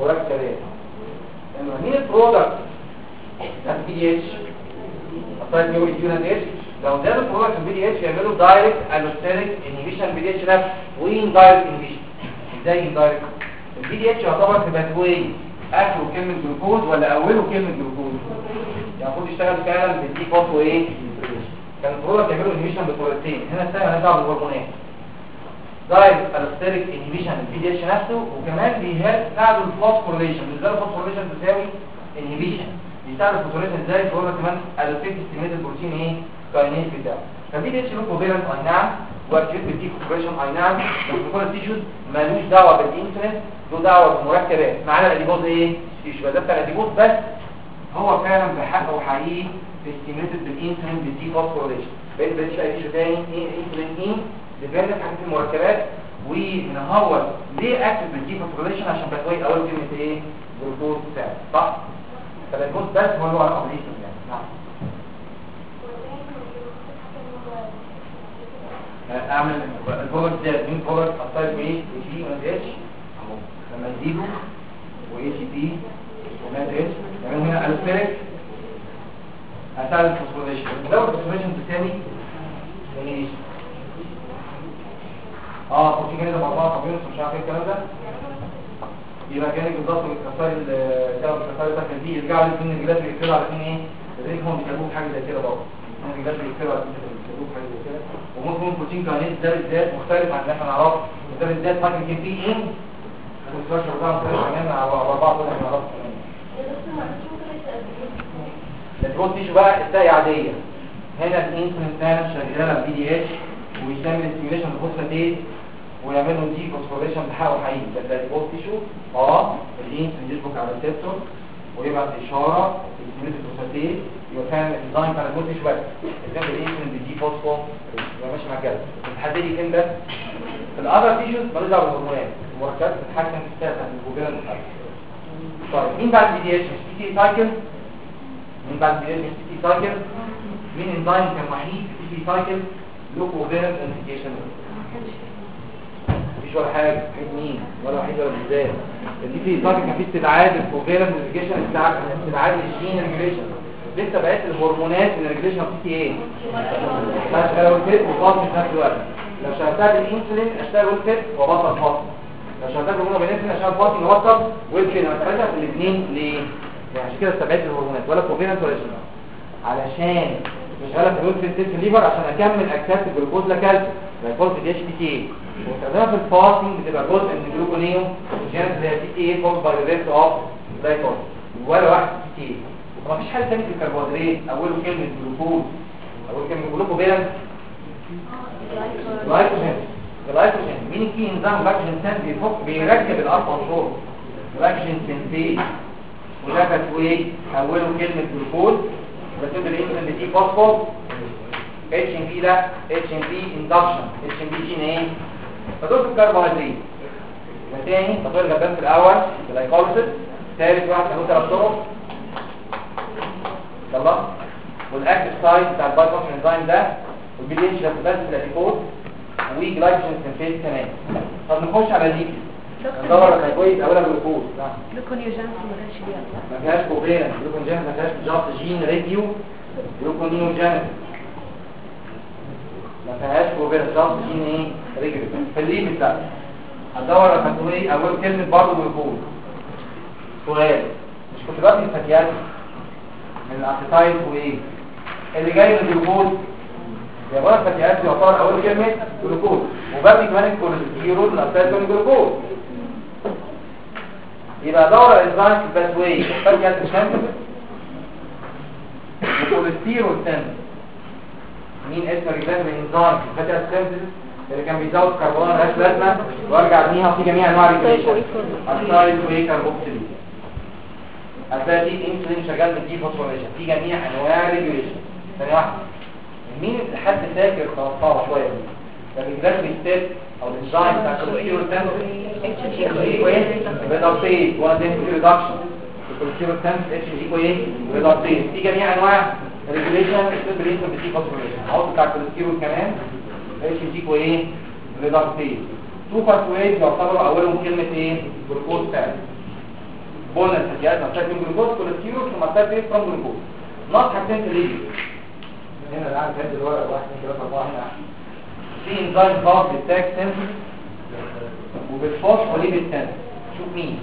مين البرودكت بتاع البي دي اتش؟ الطيب نيوري يونت اتش. لو ده البرودكت البي دي اتش يعملوا دايركت الوستيريك انهبيشن بي دي اتش نفسه وين دايركت انهبيشن. ازاي ان دايركت؟ البي دي اتش يعتبر في باثوي اخره كلمه جلوكوز ولا اوله كلمه جلوكوز؟ يعني المفروض يشتغل فعلا بالدي فوسفو ايه؟ كان البرودكت يعملوا انهبيشن بطريقتين. هنا الثانيه مالهاش دعوه بالهرمونات. دايركت الوستيريك انهبيشن البي دي اتش نفسه وكمان بيساعدوا الفوسفوريليشن. ازاي الفوسفوريليشن تساوي انهبيشن؟ بيساعد الفوسفوريليشن ازاي؟ البرودكت كمان الوستيك ستيميت البروتين ايه؟ كاينيز بتاعه. فالبي دي اتش له كوفيرنت اي نعم واكتيف بالدي فوسفوريليشن اي نعم بس كل التيشوز مالوش دعوه بالانسولين، له دعوه بالمركبات ما عدا الاديبوز ايه؟ تيشو ده بتاع الاديبوز بس هو فعلا بحقه حقيقي ستيميتد بالانسولين بالدي فوسفوريليشن. بقيت بديش اي تيشو تاني ايه انسولين ايه؟ ديبندنت حاجات المركبات. ومن هو ليه اكتف بالدي فوسفوريليشن؟ عشان بتوي اول كلمه ايه؟ جلوكوز بتاعه. صح؟ فالجلوكوز بس هو اللي هو الابليشن يعني. نعم. اعمل البرودكت ده مين برودكت اثر بايه؟ اي بي وما اتش اهو لما يزيدوا واي سي بي وما اتش يعني هنا الفيرك هتعمل الفوسفوريليشن. لو الفوسفوريليشن تساوي انيشن بروتين كده مع بعض طبيعي مش عارف ايه الكلام ده. يبقى كانك بالظبط بتكسر ده دي يرجعوا للاثنين الجلاس بيكسروا على الاثنين ايه؟ لذلك هم بيكتبوا حاجه زي كده برضه. الاثنين الجلاس بيكسروا على الاثنين بيكتبوا حاجه زي كده. وممكن بروتين كاينيز ده بالذات مختلف عن اللي احنا نعرفه. ده بالذات فاكر كان فيه ايه؟ الستراكشر بتاعه مختلف تماما على بعض اللي احنا نعرفه كمان. البروت تيشو بقى التاقيه عاديه. هنا الانسولين فعلا شغاله بي دي اتش ويسمي الستيميوليشن بالفوسفاتيز ويعملوا دي فوسفوريليشن بحقه حقيقي. ده البروت تيشو الانسولين يشبك على الريسبتور ويبعت اشاره يستميت الفوسفاتيز يبقى فعلا الديزاين بتاع البروت تيشو بس. ازاي الانسولين بالدي فوسفو يبقى ماشي مع كده. بتحددي فين ده؟ في الاذر تيشوز مالوش دعوه بالهرمونات، المركبات بتتحكم في السياسه الجوجينال بتاعتها. طيب مين بعد الديديشن؟ مش تي سايكل. مين بعد الديديشن؟ مش تي سايكل. مين انزيم كان وحيد في تي سايكل له كوفيرنت انتجريشن؟ مفيش ولا حاجه. مين ولا وحيد ولا بالذات. التي سايكل كان فيه استدعاء الكوفيرنت انتجريشن، استدعاء الجين ريجوليشن. لسه بقيت الهرمونات الريجوليشن اوف تي ايه هشتغل فيت وبطن في نفس الوقت. لو شغلتها بالانسولين اشتغل فيت وبطل بطن، لو شغلتها بالمونوبينفرين اشتغل بطن وبطل والفين. انا بستخدمها في الاثنين ليه؟ يعني عشان كده استبعدت الهرمونات ولا كوفيرنت ولا شيء، علشان شغاله في الويلفين سيل في الليفر عشان اكمل اكسبت الجلوكوز لكالسيوم جلوكوز دي اتش تي كي. واستخدامها في الفاستنج بتبقى جزء من الجلوكونيوم والجينات اللي هي تي كي اي فولد باي ذا ريست اوف جلايكوز ولا واحد تي كي. ما فيش حاجه ثانيه في الكربوهيدرات اوله كلمه جلوكوز، اول كلمه جلوكوفيرنت جلايكوجين. جلايكوجين مين الكي انزيم جلايكوجين سنس بيركب الالفا شورت جلايكوجين سنتيز، وده تسويه اوله كلمه جلوكوز رسم الانسولين دي فوسفور اتش ام بي. ده اتش ام بي اندكشن، اتش ام بي جين ايه فدول الكربوهيدرات. يبقى تاني تطوير الغدان في الاول جلايكوليسيس، ثالث واحد له 3 طرق يلا، والاكتيف سايت بتاع البايفوسفين انزيم ده والبي دي اتش بس الاديبوز وجلايكوجين سنتيز كمان. طب نخش على الليبيد ندور على كويس اولها جلوكوز. جلوكونيوجينز ما كانش بيها ما فيهاش كوفيرنت، جلوكونيوجينز ما فيهاش جاست جين ريديو جلوكونيوجينز ما فيهاش كوفيرنت جاست جين ايه ريديو. في الليبيد ده هتدور على كاتوي اول كلمه برضه جلوكوز. سؤال مش كنت بقى الفتيات من الاسيتايل وايه اللي جاي من الجلوكوز يا بقى الفتيات يعتبر اول كلمه جلوكوز، وبابي كمان الكوليسترول الاساس من الجلوكوز. يبقى دور الانزيم في الباثوي الفتيات الشامل الكوليسترول سنتز. مين اسم الرجال الانزيم في الفتيات السنتز اللي كان بيزود كربون مالهاش لازمه وارجع ارميها في جميع انواع الريجوليشن؟ اسايل وايه كاربوكسيل. هتلاقي دي انسولين شغال في فوسفوريليشن في جميع انواع الريجوليشن. ثانيه واحده مين حد فاكر خلاص شويه دي الريجوليشن ستيب او الانزيم بتاع الكوليسترول سنتز ريدكتيز وانزيم ريدكشن الكوليسترول سنتز اتش جي كويس ريدكتيز في جميع انواع الريجوليشن ستيب في فوسفوريليشن. اهو بتاع الكوليسترول كمان اتش جي كويس ريدكتيز. تو فاسويز يعتبروا اولهم كلمه ايه جلوكوز فات بولنا الفتيات نفسها من جلوكوز كوليسترول ثم تاتي فروم جلوكوز. ناقص حاجتين في الليبيد هنا اللي قاعد جنب الورق 1 2 3 4 هنا في انزيم باص للتاج سنتز وبالفوسفوليبيد سنتز. شوف مين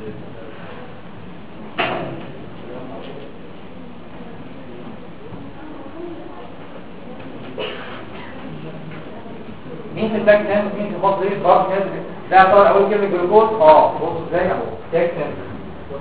في التاج سنتز مين في الفوسفوليبيد باص ده يعتبر اول كلمه جلوكوز. بص ازاي اهو تاج سنتز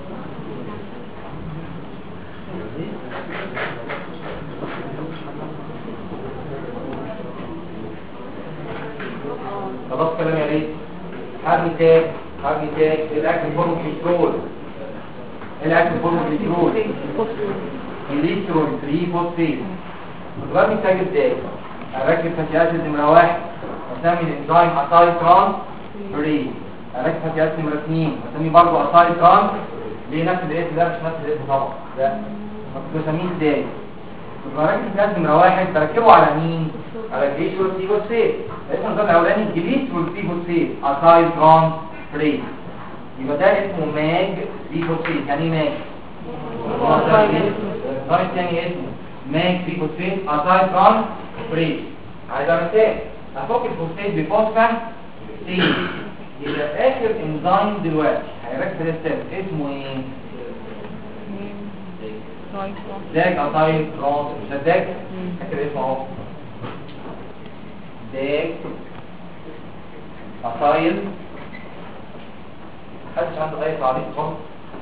خلاص كلام يا ريت. حرمي تاج الاكل فورم كنترول الاكل فورم كنترول الكترول 3 فوسفيت. الرقم تاج ازاي؟ اركب فتي اسيد نمره 1 اسمي الانزيم اسايل ترانس بري. اركب فتي اسيد نمره 2 اسمي برضه اسايل ترانس. ليه نفس الاسم ده مش نفس الاسم طبعا ده بسميه ازاي؟ الرقم فتي اسيد نمره 1 بركبه على مين؟ على الجليسرول سيفوسفيت. الاسم ده الاولاني الجليسرول سيفوسفيت اسايل ترانس بري. يبقى ده اسمه ماج سيفوسفيت. يعني ايه ماج؟ الاسم الثاني اسمه ماج سيفوسفيت اسايل ترانس بري. عايز مثال افك الفوسفات بفوسفا سي. يبقى اخر انزيم دلوقتي هيركز الستيب اسمه ايه؟ داك اسايل ترانس. مش داك فاكر اسمه اهو داك اسايل. محدش عنده اي تعريف خالص؟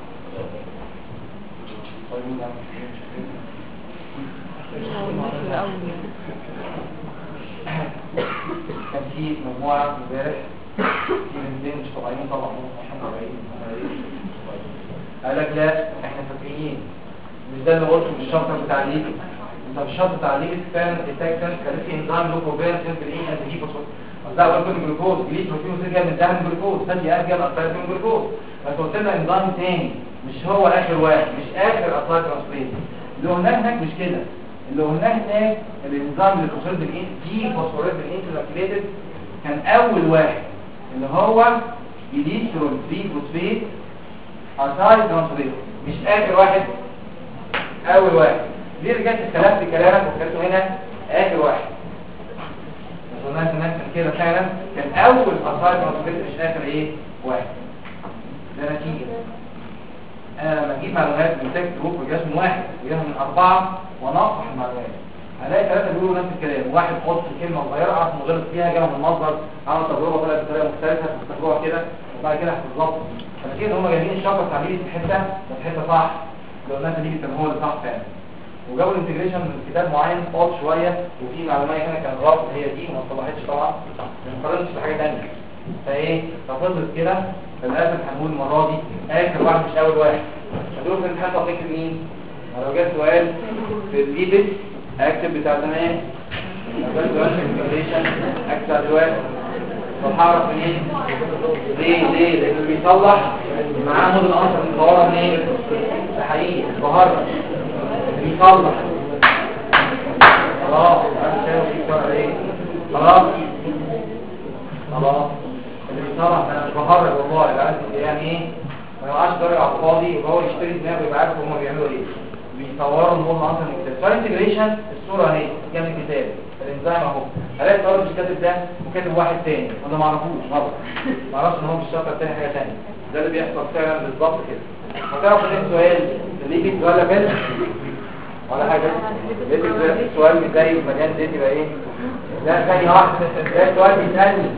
كان في مجموعة امبارح في بنتين مش طبيعيين طبعا احنا طبيعيين قال لك لا احنا فاكرين مش ده اللي قلته في الشابتر بتاع الليبيد. انت في الشابتر بتاع الليبيد فعلا التاج كان في انزيم له كوفيرنس في الايه انتي فوسفات ده قلت لكم جلوكوز جليد بروتين وسيد جاي من دهن جلوكوز فاتي اسيد اثرت من جلوكوز. بس قلت لنا انزيم تاني مش هو اخر واحد، مش اخر اثار ترانسفيريز. اللي قلناه هناك مش كده، اللي قلناه هناك الانزيم اللي فوسفوريد دي فوسفوريد بالانسولين كان اول واحد اللي هو جليسرول 3 فوسفيت اثار ترانسفيريز، مش اخر واحد، اول واحد. ليه رجعت الكلام في كلامك وخدته هنا اخر واحد؟ قلنا زمان كده فعلا كان اول اثار ترانسفيريز مش اخر ايه واحد. ده نتيجه انا لما اجيب معلومات من تكست جروب وجاسم واحد وجاسم من 4 ونصح المعلومات هلاقي 3 بيقولوا نفس الكلام. واحد حط كلمه صغيره اعرف مغلط فيها جابها من مصدر عمل تجربه طلعت بطريقه مختلفه فاستخدموها كده وبعد كده بالظبط. فاكيد هم جايبين الشفره تعليل في حته وفي حته صح، لو الناس دي كان هو اللي صح فعلا. وجابوا الانتجريشن من كتاب معين فاض شويه وفي معلومات هنا كان غلط هي دي وما اتصلحتش طبعا ما قارنتش بحاجه ثانيه. فايه ففضلت كده للاسف هنقول المره دي اخر واحد مش اول واحد. هدول في الامتحان تفكر مين؟ لو جه سؤال في الليبس اكتب بتاع زمان، لو جه سؤال في الانتجريشن اكتب دلوقتي. طب هعرف منين؟ ليه؟ لانه بيصلح معاه موديل انسر مصوره منين؟ ده حقيقي الظهر بيصلح. خلاص انا شايف في فرق ايه؟ خلاص اللي بيصلح انا مش بهرج والله يعني ايه ما يبقاش درجه على الفاضي وهو يشتري دماغه يبقى عارف هم بيعملوا ايه. بيصوروا الموديل انسر من الكتاب. فالانتجريشن الصوره اهي جنب الكتاب الانزيم اهو. هلاقي الطالب مش كاتب ده وكاتب واحد تاني وانا ما اعرفوش غلط، ما اعرفش ان هو مش شاطر تاني حاجه تانيه. ده اللي بيحصل فعلا بالظبط كده. هتعرف ان السؤال اللي يجي ولا فين ولا حاجه لقيت السؤال زي مليان زيت يبقى ايه؟ لا ثانيه واحده ده السؤال بيسالني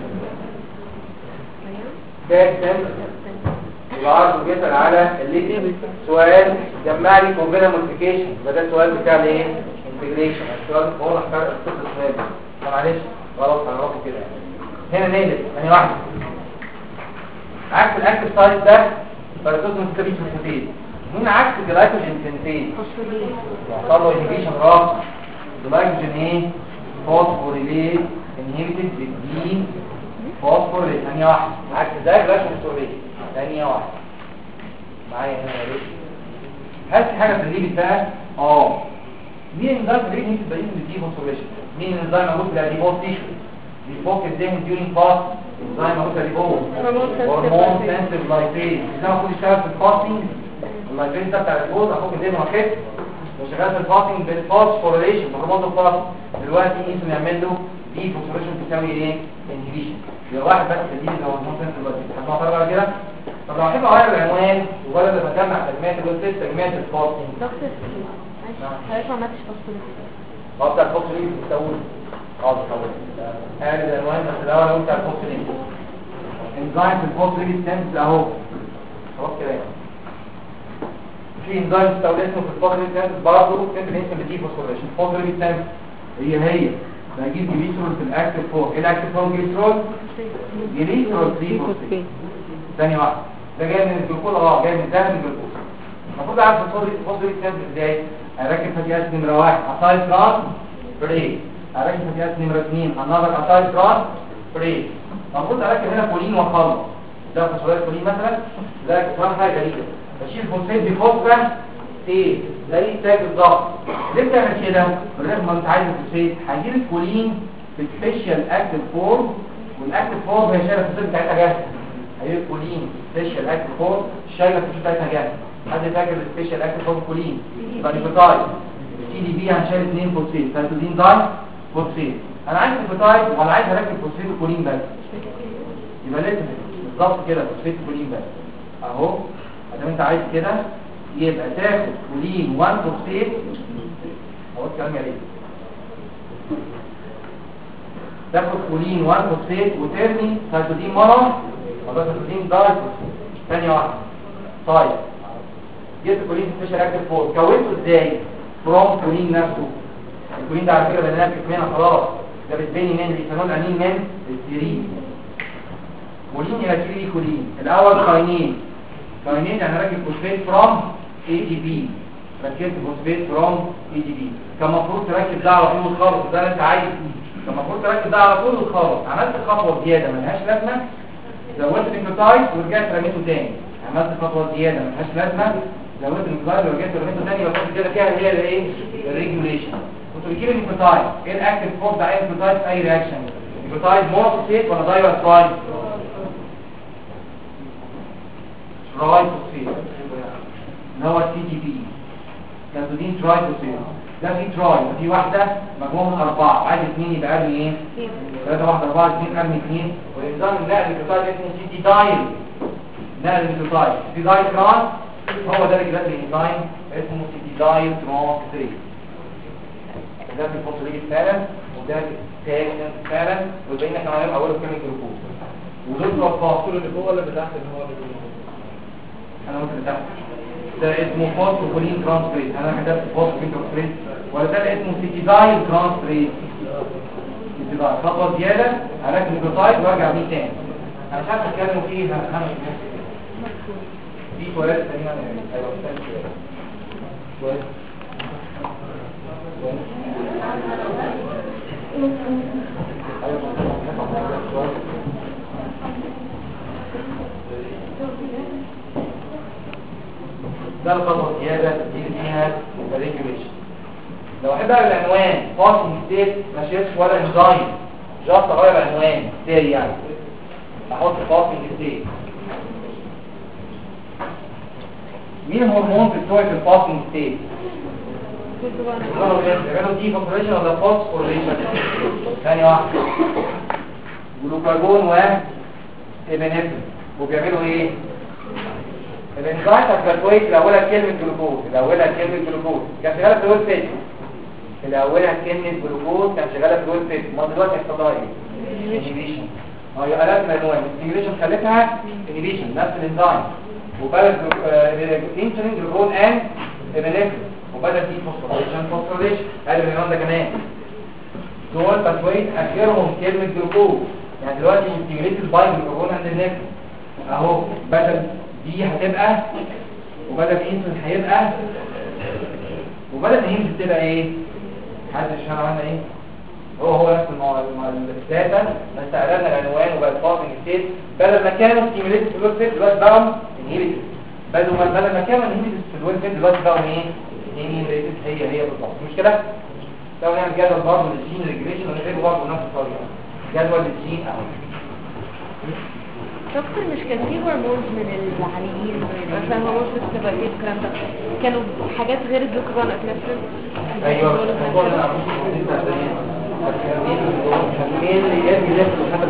كام العرض بيسال على اللي سؤال جمع لي كومبينا موديفيكيشن. يبقى ده السؤال بتاع الايه؟ انتجريشن. السؤال واضح فرق القصه السؤال معلش خلاص هنعرفه كده يعني. هنا نقلب ثانيه واحده عكس الاكتف سايت ده فالتوزن ستريت فوسفاتيز. مين عكس الجلايكوجين سينتيز؟ يحصل له انهبيشن راس جلايكوجين ايه؟ فوسفوريليز انهبيتد بالدين فوسفوريليز. ثانيه واحده عكس ده جلايكوجين فوسفوريليز. ثانيه واحده معايا هنا يا ريت. هات حاجه في الليبيد بقى. مين الانزيم اللي ينهبت بالدين بالدي فوسفوريليز؟ مين الانزيم موجود في الاديبوز تيشو بيفك الدهن ديورينج فاست؟ الانزيم موجود في الاديبوز هرمون سنسيتيف لايبيز. ده المفروض يشتغل في الفاستنج. اللايبيز ده بتاع الاديبوز افك الدهن واخف وشغال في الفاستنج بالفوسفوريليشن بهرمون الفاست. دلوقتي اسمه يعمل له دي فوسفوريليشن تساوي ايه؟ انهبيشن. يبقى واحد بس دي اللي هو هرمون سنسيتيف لايبيز. هتبقى فرق على كده. طب لو احب اغير العنوان وبدل ما اجمع تجميعات الويب تجميعات الفاستنج حضرتك ما عملتش فوسفوريليز. بتاع الفوسفوريليز بتسوي بتسوي هذا العنوان بس الاول هو بتاع الفوسفوريليز. انزيم في الفوسفوريليز سنس اهو خلاص كده. في انزيم استخدمته في الفوسفوريليز سنس برضه سنتر اسمه بدي فوسفوريليشن. الفوسفوريليز سنس هي بجيب جليسرول في الاكتيف فورم. ايه الاكتيف فورم؟ جليسرول 3 فوسفيت. ثانيه واحده ده جاي من الجلوكوز جاي من دهن الجلوكوز. المفروض اعرف الفوسفوريليز سنس ازاي؟ اركب فاتي اسيد نمره 1 اسايل ترانس فري، اركب فاتي اسيد نمره 2 انذر اسايل ترانس فري. المفروض اركب هنا كولين واخلص. ده فوسفوريليز كولين مثلا ده كمان حاجه جديده بشيل فوسفيت بفوسفور ايه زي التاج بالظبط. ليه بتعمل كده؟ بالرغم ما انت عايز الفوسفيت هيجيب الكولين في سبيشال اكتيف فورم والاكتيف فورم هي شايله الفوسفيت بتاعتها جاهزه. هيجيب الكولين سبيشال اكتيف فورم شايله الفوسفيت بتاعتها جاهزه. حد فاكر السبيشال اكتيف فورم كولين يبقى نيكوتايد السي دي بي هنشيل 2 فوسفيت سيتوزين داي فوسفيت. انا عايز نيكوتايد ولا عايز اركب فوسفيت وكولين بس؟ يبقى لازم بالظبط كده فوسفيت وكولين بس اهو. ادام انت عايز كده يبقى تاخد كولين 1 فوسفيت اهو الكلام يا ريت تاخد كولين 1 فوسفيت وترمي سيتوزين مره ولا سيتوزين داي فوسفيت. ثانيه واحده. طيب جبت كولين سبيشال اكتيف فور كونته ازاي؟ فروم كولين نفسه. الكولين ده على فكره بنيناه في كمينه خلاص. ده بتبني من بيسموه الانين من السيرين. كولين الى سيرين كولين. الاول كاينين يعني راكب فوسفيت فروم اي تي بي. ركبت فوسفيت فروم اي تي بي. كان المفروض تركب ده على طول خالص ده اللي انت عايزه فالمفروض تركز ده على طول وتخلص. عملت خطوه زياده ملهاش لازمه، زودت النيوكليوتايد ورجعت رميته تاني. عملت خطوه زياده ملهاش لازمه، زودت النيوكليوتايد ورجعت رميته تاني. يبقى كده فيها اللي هي الايه؟ الريجوليشن. كنت بتجيب النيوكليوتايد، ايه الاكتيف فورس بتاع النيوكليوتايد في اي رياكشن؟ النيوكليوتايد مونوفوسفيت ولا دايوفوسفيت؟ ترايفوسفيت اللي هو السي تي بي، كاتودين ترايفوسفيت. ده في تراي وفي واحده مجموعهم 4، عايز 2 يبقى ارمي ايه؟ 3 1 4 2 ارمي 2. والنظام النقل النيوكليوتايد اسمه سي تي دايل. نقل النيوكليوتايد سي دايل ترانس، هو ده اللي كده الانزيم اسمه سي تي دايل ترانسفيريز. ده في الفوسفوريك فعلا، وده التاكسن فعلا، وبين احنا هنعمل اوله كلمه جلوكوز. ودول الفاصل اللي جوه اللي تحت اللي هو انا قلت اللي تحت ده اسمه فوسفوريك ترانسفيريز. انا كتبت فوسفوريك ترانسفيريز ولا ده اللي اسمه سيتيدايل ترانسفيريز؟ سيتيدايل. خطوه زياده هركب النيوكليوتايد وارجع بيه تاني. انا مش عارف اتكلم فيه في سؤال تقريبا. ايوه سؤال ده الخطوه الزياده دي فيها ريجوليشن. لو احب اغير العنوان فاصل ستيت ما شيلش ولا انزايم، جاست اغير العنوان ازاي يعني؟ احط فاصل ستيت. مين الهرمون في بتوع الفاصل ستيت؟ بيعملوا دي فوسفوريشن ولا فوسفوريشن؟ ثانيه واحده. جلوكاجون وابنفرين. وبيعملوا ايه؟ الانزيم الكاتويك الاولها كلمه جلوكوز، الاولها كلمه جلوكوز كان شغاله في الويب بيج. الاولها كلمه جلوكوز كان شغاله في الويب بيج. ما دلوقتي احصل لها ايه؟ انهبيشن. يبقى لازم العنوان الانهبيشن خلتها انهبيشن نفس الانزيم، وبدل انسولين جلوكوز اند ابنفرين، وبدل دي فوسفوريشن قال العنوان ده كمان. دول باتويت اخرهم كلمه جلوكوز. يعني دلوقتي انتجريتد باي جلوكوز اند ابنفرين اهو. بدل دي هتبقى، وبدل انسولين هيبقى، وبدل هيمز تبقى ايه؟ حد مش فاهم عملنا ايه؟ هو نفس الثلاثه، بس قلبنا العنوان وبقت فاصل ستيت. بدل ما كانوا ستيميوليتد في الويب بيج دلوقتي بقوا انهبيتد. بدل ما كانوا انهبيتد في الويب بيج دلوقتي بقوا ايه؟ انهبيتد. هي بالظبط مش كده؟ لو نعمل جدول برضه للجين ريجريشن ونكتبه برضه نفس الطريقه. جدول للجين اهو. دكتور مش كان في هرمونز من العاليين مثلا هرمونز السبب ايه الكلام ده كانوا حاجات غير الجلوكاجون ابنفرين؟ ايوه الموضوع ده مين اللي يجي نفس الحاجه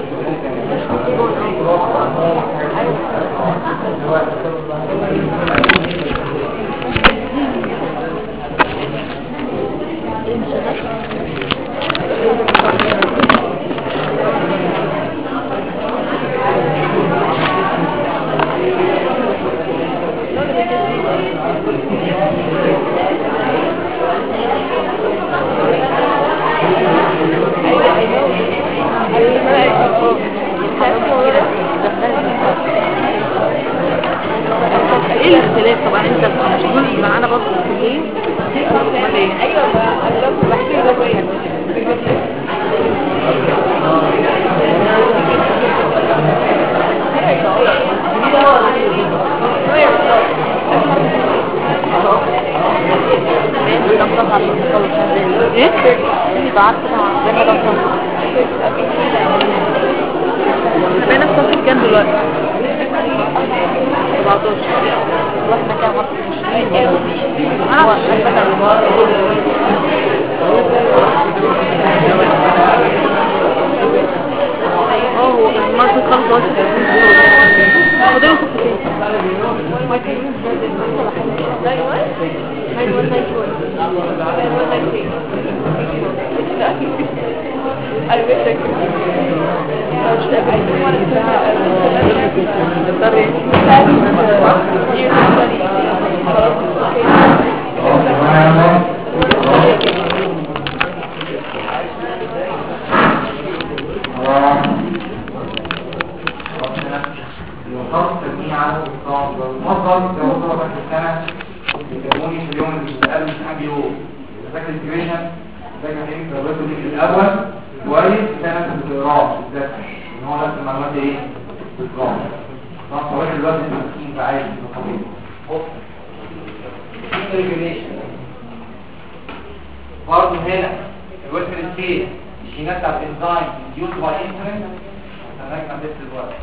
ايه الاختلاف؟ طبعا انت مشغول معانا برضه في الليل. ايوه انا لو بحكي ده شويه بين الصف كام دلوقتي؟ 17 واحنا كام وقت هو كان مرة خلص وقت فضلوا صفتين كويس سنة بتقراه بالذات ان هو نفس المعلومات ايه بتقراه طبعا صوره الوزن المسكين ده عايز طبيعي ريجوليشن برضه هنا الوزن ستيت الجينات بتاع الانزيم يوز باي انسولين هنرجع بس الوقت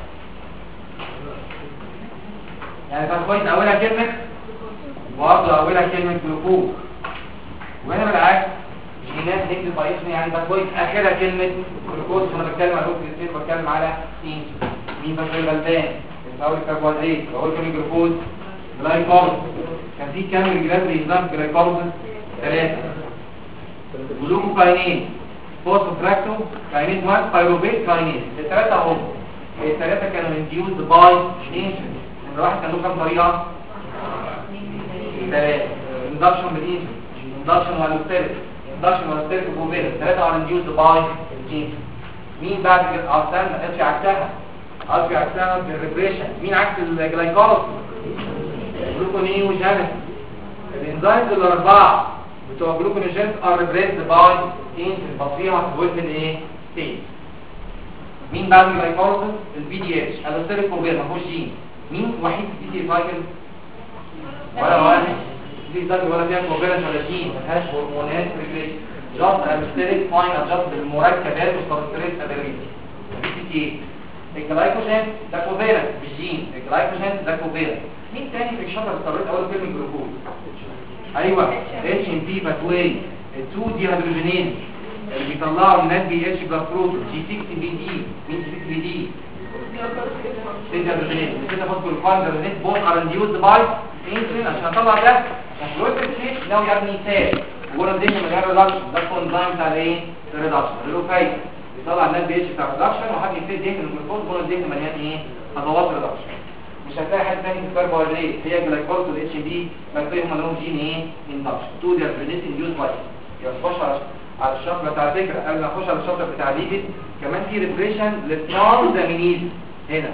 يعني كان كويس اولها كلمه وبرضه اولها كلمه جلوكوز وهنا بالعكس جينات هيك باي انسولين يعني ده كويس اخرها كلمه جلوكوز. وانا بتكلم على الوزن ستيت بتكلم على انسولين مين بس الغلبان اول كربوهيدرات اول كلمه جلوكوز جلايكوز كان في كام رجلات بينظم جلايكوز 3 جلوكوكاينين فوسفوفراكتو كاينيز 1 بايروفيت كاينيز الثلاثه اهو الثلاثه كانوا انديوزد باي انسولين الواحد كان له كام طريقه 3 اندكشن بالانسولين اندكشن والوستيريك اندكشن والوستيريك وبوفيل الثلاثه ار انديوزد باي انسولين مين بعد استنى ارجع عكسها ارجع عكسها بالريبريشن مين عكس الجلايكوز جلوكونيوجينيس الانزيمز الاربعه بتوع جلوكونيوجينيس ار ريبريسد باي انسولين بطيئه في وزن الايه ستيت مين بعد الجلايكوز البي دي اتش الوستيريك وبوفيل ما فيهوش جين مين وحيد في سي سايكل ولا واحد دي سايكل ولا فيها كوفيلنت ولا جين ما فيهاش هرمونات ريجليشن جاست الوستيريك فاين ادجست بالمركبات والسبستريت ابيليتي سي الجلايكوجين ده كوفيلنت بالجين الجلايكوجين ده كوفيلنت مين تاني في الشطر اضطريت اول كلمه جلوكوز ايوه اتش ام بي باثواي ال2 دي هيدروجينين اللي بيطلعوا النات بي اتش بلس بروتون جي 6 بي دي مين 6 بي دي هيدروجينين كده فوسفور الفايندر بوث ار انديوزد باي انسولين عشان اطلع ده عشان الويب ستيت لو يبني سيل وجوه الدنيا من غير ريدكشن ده الكونزايم بتاع الايه الريدكشن له فايده بيطلع النات بي اتش بتاع الريدكشن وحد يبتدي يهدم الجلوكوز جوه الدنيا مليان ايه خطوات ريدكشن مش هتلاقي حد تاني في الكربوهيدرات هي جلايكوز والاتش بي بكتيريا هم لهم جين ايه اندكشن تو دي ارجينيت انديوز باي يخش على الشفره بتاع فكره قبل ما اخش على الشفره بتاع ليبيد كمان في ريبريشن للترانزامينيز هنا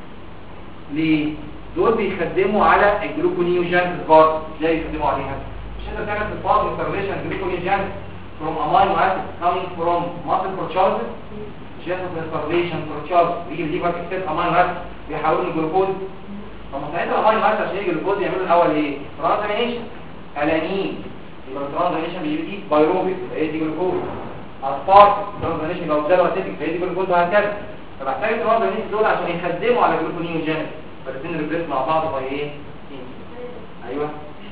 ليه دول بيخدموا على الجلوكونيوجينيس بارت ازاي يخدموا عليها مش انت تعمل في البارت انترليشن جلوكونيوجينيس from amino acid coming from muscle proteases مش ياخد انترليشن proteases بيجي الليفر اكسبت امينو اسيد بيحولوا الجلوكوز طب ساعتها الامينو اسيد عشان يجي الجلوكوز يعملوا الاول ايه ترانزامينيشن الانين يبقى الترانزامينيشن بيجي بايروبيك هي دي جلوكوز اسبارت ترانزامينيشن لو زادوا اسيتيك هي دي جلوكوز وهكذا فبحتاج الترانزامينيشن دول عشان يخدموا على الجلوكونيوجينيس فالاثنين ريبليس مع بعض باي ايه ايوه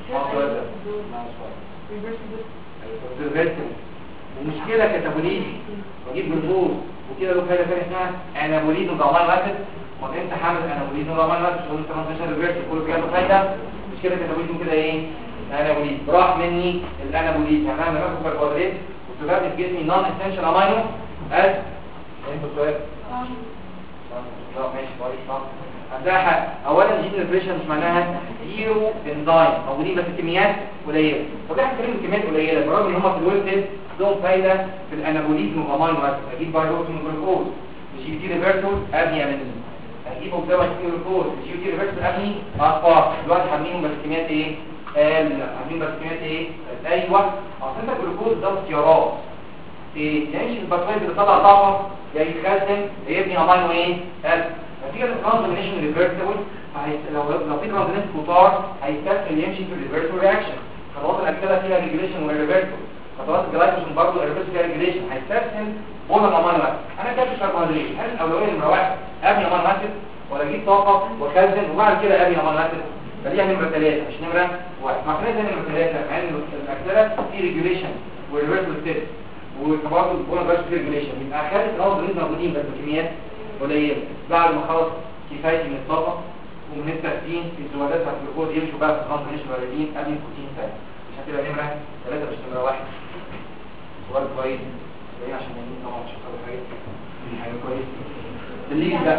المشكله كتابوليزي بجيب جلوكوز وكده له حاجه ثانيه اسمها انابوليزم ضمان اسيد وانت حامل انابوليزم ضمان اسيد تقول ترانزيشن ريفيرس كله كده له فايده مشكله كتابوليزم كده ايه انابوليزم راح مني الانابوليزم يعني انا باخد كربوهيدرات وتبقى في جسمي نون اسينشال امينو اسيد انتوا سؤال لا ماشي كويس صح هتلاقي اولا جين ريفريشن مش معناها زيرو انزايم موجودين بس كميات قليله طب احنا بنتكلم كميات قليله برغم ان هم في الويل تيست لهم فايده في الانابوليزم والامينو اسيد اجيب بايروتين جلوكوز جي تي ريفرسول ابني امينو اجيب اوكسيدايز جلوكوز جي تي ريفرسول ابني اصفار دلوقتي حاملين بس كميات ايه حاملين بس كميات ايه ايوه اصل انت الجلوكوز ده اختيارات ايه يمشي البكتيريا اللي بتطلع طاقه يا يتخزن يا يبني امينو ايه نتيجه الترانزامينيشن ريفرسبل لو في ترانزامينيشن كتار هيستسهل يمشي في الريفرسبل رياكشن خطوات الاكسده فيها ريجوليشن وريفرسبل خطوات الجلايكوجين برضه الريفرسبل فيها ريجوليشن هيستسهل بولا الامينو اسيد انا كاتب كربوهيدرات هل الاولويه نمره واحد ابني امينو اسيد ولا اجيب طاقه واخزن وبعد كده ابني امينو اسيد فدي نمره 3 مش نمره 1 مع كده نمره 3 مع ان الاكسده في ريجوليشن وريفرسبل ستيت وكمان البولا بس في ريجوليشن يبقى اخر الترانزامينيشن موجودين بس بكميات قليله بعد ما خلص كفايتي من الطاقه ومن التخزين في الزوادات بتاعت الجلوكوز يمشوا بقى في الترانزامينيشن الوالدين قبل البروتين ثاني مش هتبقى نمره 3 مش نمره 1 سؤال كويس جاي عشان يعني طبعا مش هتبقى حاجه كويسه اللي ده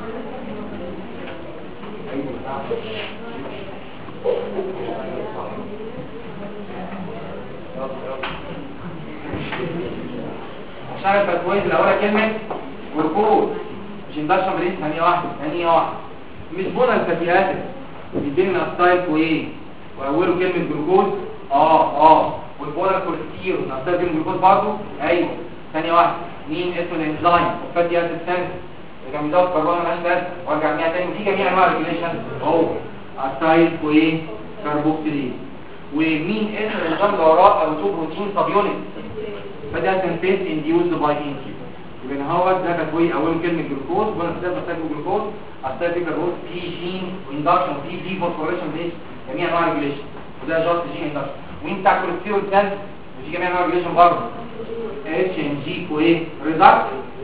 عشان التكوين الاولى كلمه جلوكوز مش اندكشن بريس ثانيه واحده مش بونا الفتيات بيدينا ستايل وايه واوله كلمه جلوكوز والبونا كوليسترول نستخدم جلوكوز برضه ايوه ثانيه واحده مين اسمه الانزيم وفاتي اسيد سنس اللي كان بيزود كربون مالهاش لازمه وارجع ارميها تاني. وفي جميع انواع الريجوليشن اهو اسايد وايه كاربوكسيليز. ومين اسم الانزيم اللي وراه او تو بروتين سب يونت فده سنتيز انديوزد باي انكي. يبقى هو ده تكوين اول كلمه جلوكوز وانا كده بستخدم جلوكوز اسايد كاربوكس في جين اندكشن في دي فوسفوريليشن بيس جميع انواع الريجوليشن وده جاست جين اندكشن. وين بتاع الكوليسترول سنس وفي جميع انواع الريجوليشن برضه اتش ام جي وايه ريدكت.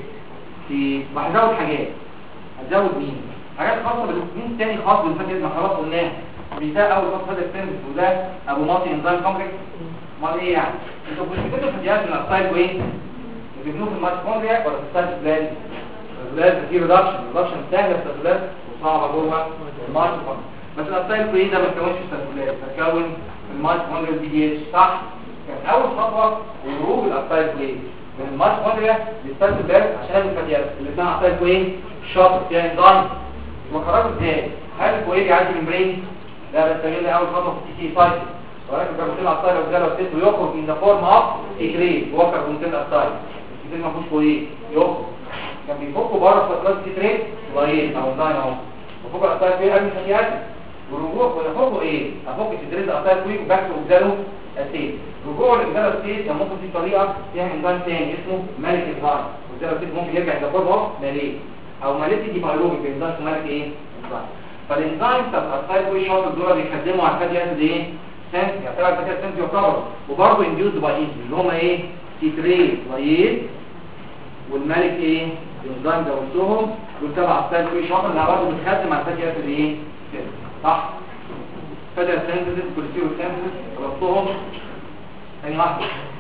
في وهزود حاجات هتزود مين حاجات خاصه بالمين تاني خاص بالفاتي ما خلاص قلناها بيساء اول خاص هذا السنس وده ابو مالتي انزيم كومبلكس. امال ايه يعني انتوا مش بتكتبوا في الجهاز من الاسايد وايه بتبنوه في الميتوكوندريا ولا في السيتوبلازم؟ السيتوبلازم فيه ريدكشن سهله في السيتوبلازم وصعبه جوه الميتوكوندريا. بس الاسايد وايه ده ما تكونش في السيتوبلازم تكون في الميتوكوندريا البي دي اتش صح؟ كانت اول خطوه خروج الاسايد وايه من الميتوكوندريا للسيتوبلازم عشان الفاتيات اللي اسمها اسايد وايه شاطر فيها انزيم. وخرجوا ازاي؟ هل الكويه بيعدي الممبرين؟ لا بستغل اول خطوه في التي سي سايكل ولكن كربونتين اسايد وجاله ست ويخرج من ذا فورم اوف سيتريت هو كربونتين اسايد. السيتريت ما فيهوش كويه يخرج كان بيفكوا بره في كلاس سيتريت لاين او زاين اهو وفوق الاسايد فيه قبل الفاتيات والرجوع ويخرجوا ايه؟ افك السيتريت اسايد كويه وباك وجاله اسيد. رجوع للجاله اسيد كان ممكن في طريقه فيها انزيم ثاني اسمه مالك الفاين والجاله اسيد ممكن يرجع ذا فورم اوف ماليه او مالتي دي بايروبيك انزيم مالك ايه؟ فالانزيم بتاع الاسايد كويه شاطر دول بيخدموا على الفاتي اسيد ايه؟ سنس يعتبر الفاتي اسيد سنس يعتبر وبرضه انديوزد باي ايز اللي هم ايه؟ سيتريت لايز والمالك ايه؟ الانزيم ده وسطهم دول تبع الاسايد كويه شاطر اللي برضه بتخدم على الفاتي اسيد ايه؟ سنس صح؟ فاتي سنسز كوليسترول سنسز ربطهم ثاني واحده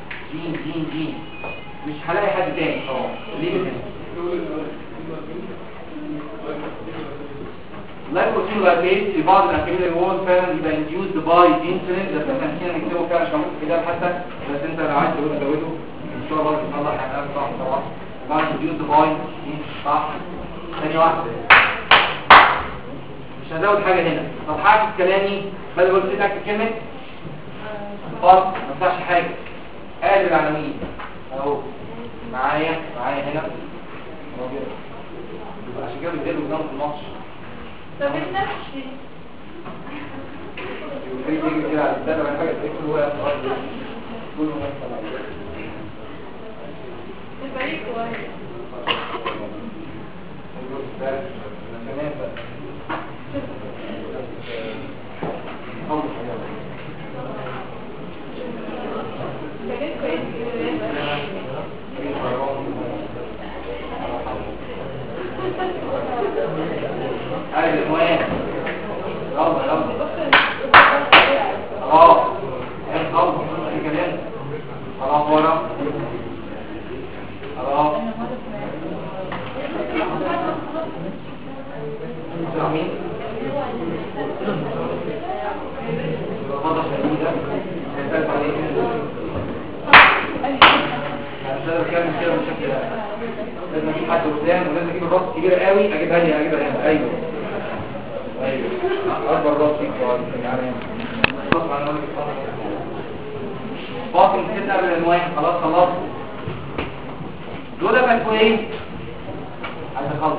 جين مش هلاقي حد تاني اه ليه بتنسى اللايكوسين لايبيز في بعض الانفيريور وول فعلا يبقى انديوزد باي انسولين ده احنا نسينا نكتبه فعلا مش هنقول في الكتاب حتى بس انت لو عايز تزوده ان شاء الله تصلح حاجات صح طبعا بعد انديوزد باي صح. ثاني واحده مش هزود حاجه هنا. طب حاجه كلامي بدل ما قلت لك كلمه فاض ما تنفعش حاجه قادر العناوين اهو معايا هنا اهو كده عشان كده بيديله قدام في الماتش. طب النفس يجي كده على الدم ولا حاجه تكتب هو الارض كله مثلا الفريق كويس هذا المهم يلا خلاص ورا خلاص مين واضح شديدة هيتابع عليه هنشتغل كامل كده بالشكل ده. لازم اجيب حد قدام ولازم اجيب الراس كبيرة قوي اجيبها هنا ايوه اكبر راس فيك يعني طبعا انا باطل كده قبل الانواع خلاص دول بقى ايه عايز اخلص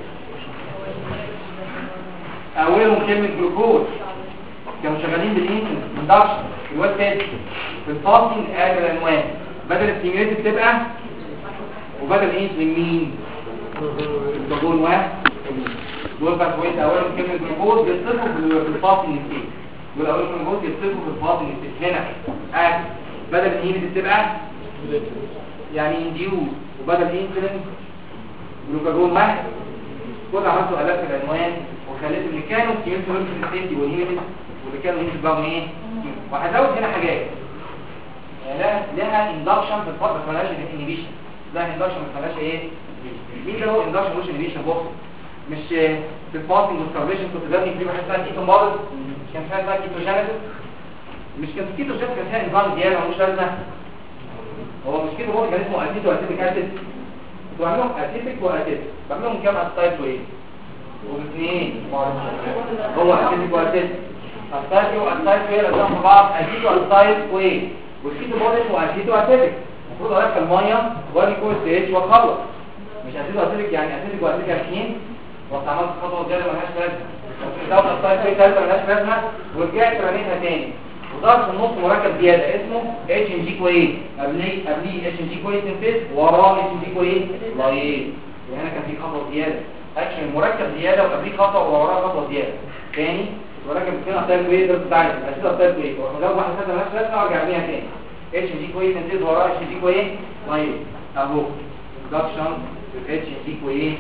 اولهم كلمه جلوكوز كانوا شغالين بالاندكشن الواد تاني في الفاصل قبل الانواع بدل السيميوليت بتبقى وبدل الانسولين مين دول واحد دول بقى كويس اولهم كلمه جلوكوز بيتصفوا في الفاصل النسيج دول اولهم جلوكوز بيتصفوا في الفاصل النسيج هنا بدل الانسولين بتبقى يعني انديوز وبدل الانسولين جلوكاجون واحد كل عملته الاف العنوان وخليت اللي كانوا سيميوليت السيتي والهيميليت واللي كانوا يمشي بقى ايه وهزود هنا حاجات يعني لها اندكشن في الفتره ما لهاش انيبيشن ده اندكشن ما لهاش ايه مين ده هو اندكشن مش انيبيشن بص مش في الفاستنج والستارفيشن كنت ببني في واحد اسمها كيتو موديل كان فيها اسمها كيتوجينيسيس مش كان كيتوجينيسيس كان فيها نظام زياده ملوش لازمه هو مش كيتو موديل كان اسمه اسيتو اسيتيك اسيد بعملهم اسيتيك واسيتيك بعملهم كام اسيتايل وايه والاثنين هو اسيتيك واسيتيك اسيتيك واسيتيك لازم في بعض اسيتو اسيتايل وايه والكيتو موديل اسمه اسيتو اسيتيك المفروض ادخل ميه وادي كويس اتش واخلص، مش هسيبه اسيبك يعني اسيبك واسيبك اثنين وقت عملت خطوه زياده مالهاش لازمه، دوله السايد في ثالثه مالهاش لازمه ورجعت رميتها تاني، وضغط في النص مركب زياده اسمه اتش ان جي كويس، قبليه اتش ان جي كويس انفيس وراه اتش ان جي كويس لايز، وهنا كان في خطوه زياده اكشن مركب زياده وقبليه خطوه ووراه خطوه زياده تاني، مركب اثنين ابتايل كويس بتاعي اسيب ابتايل كويس واروح مجاوب واحده ثالثه مالهاش لازمه وارجع ارميها تاني اتش ان جي كويس انفيس وراه اتش ان جي كويس لايز اهو ريدكشن اتش ان جي كويس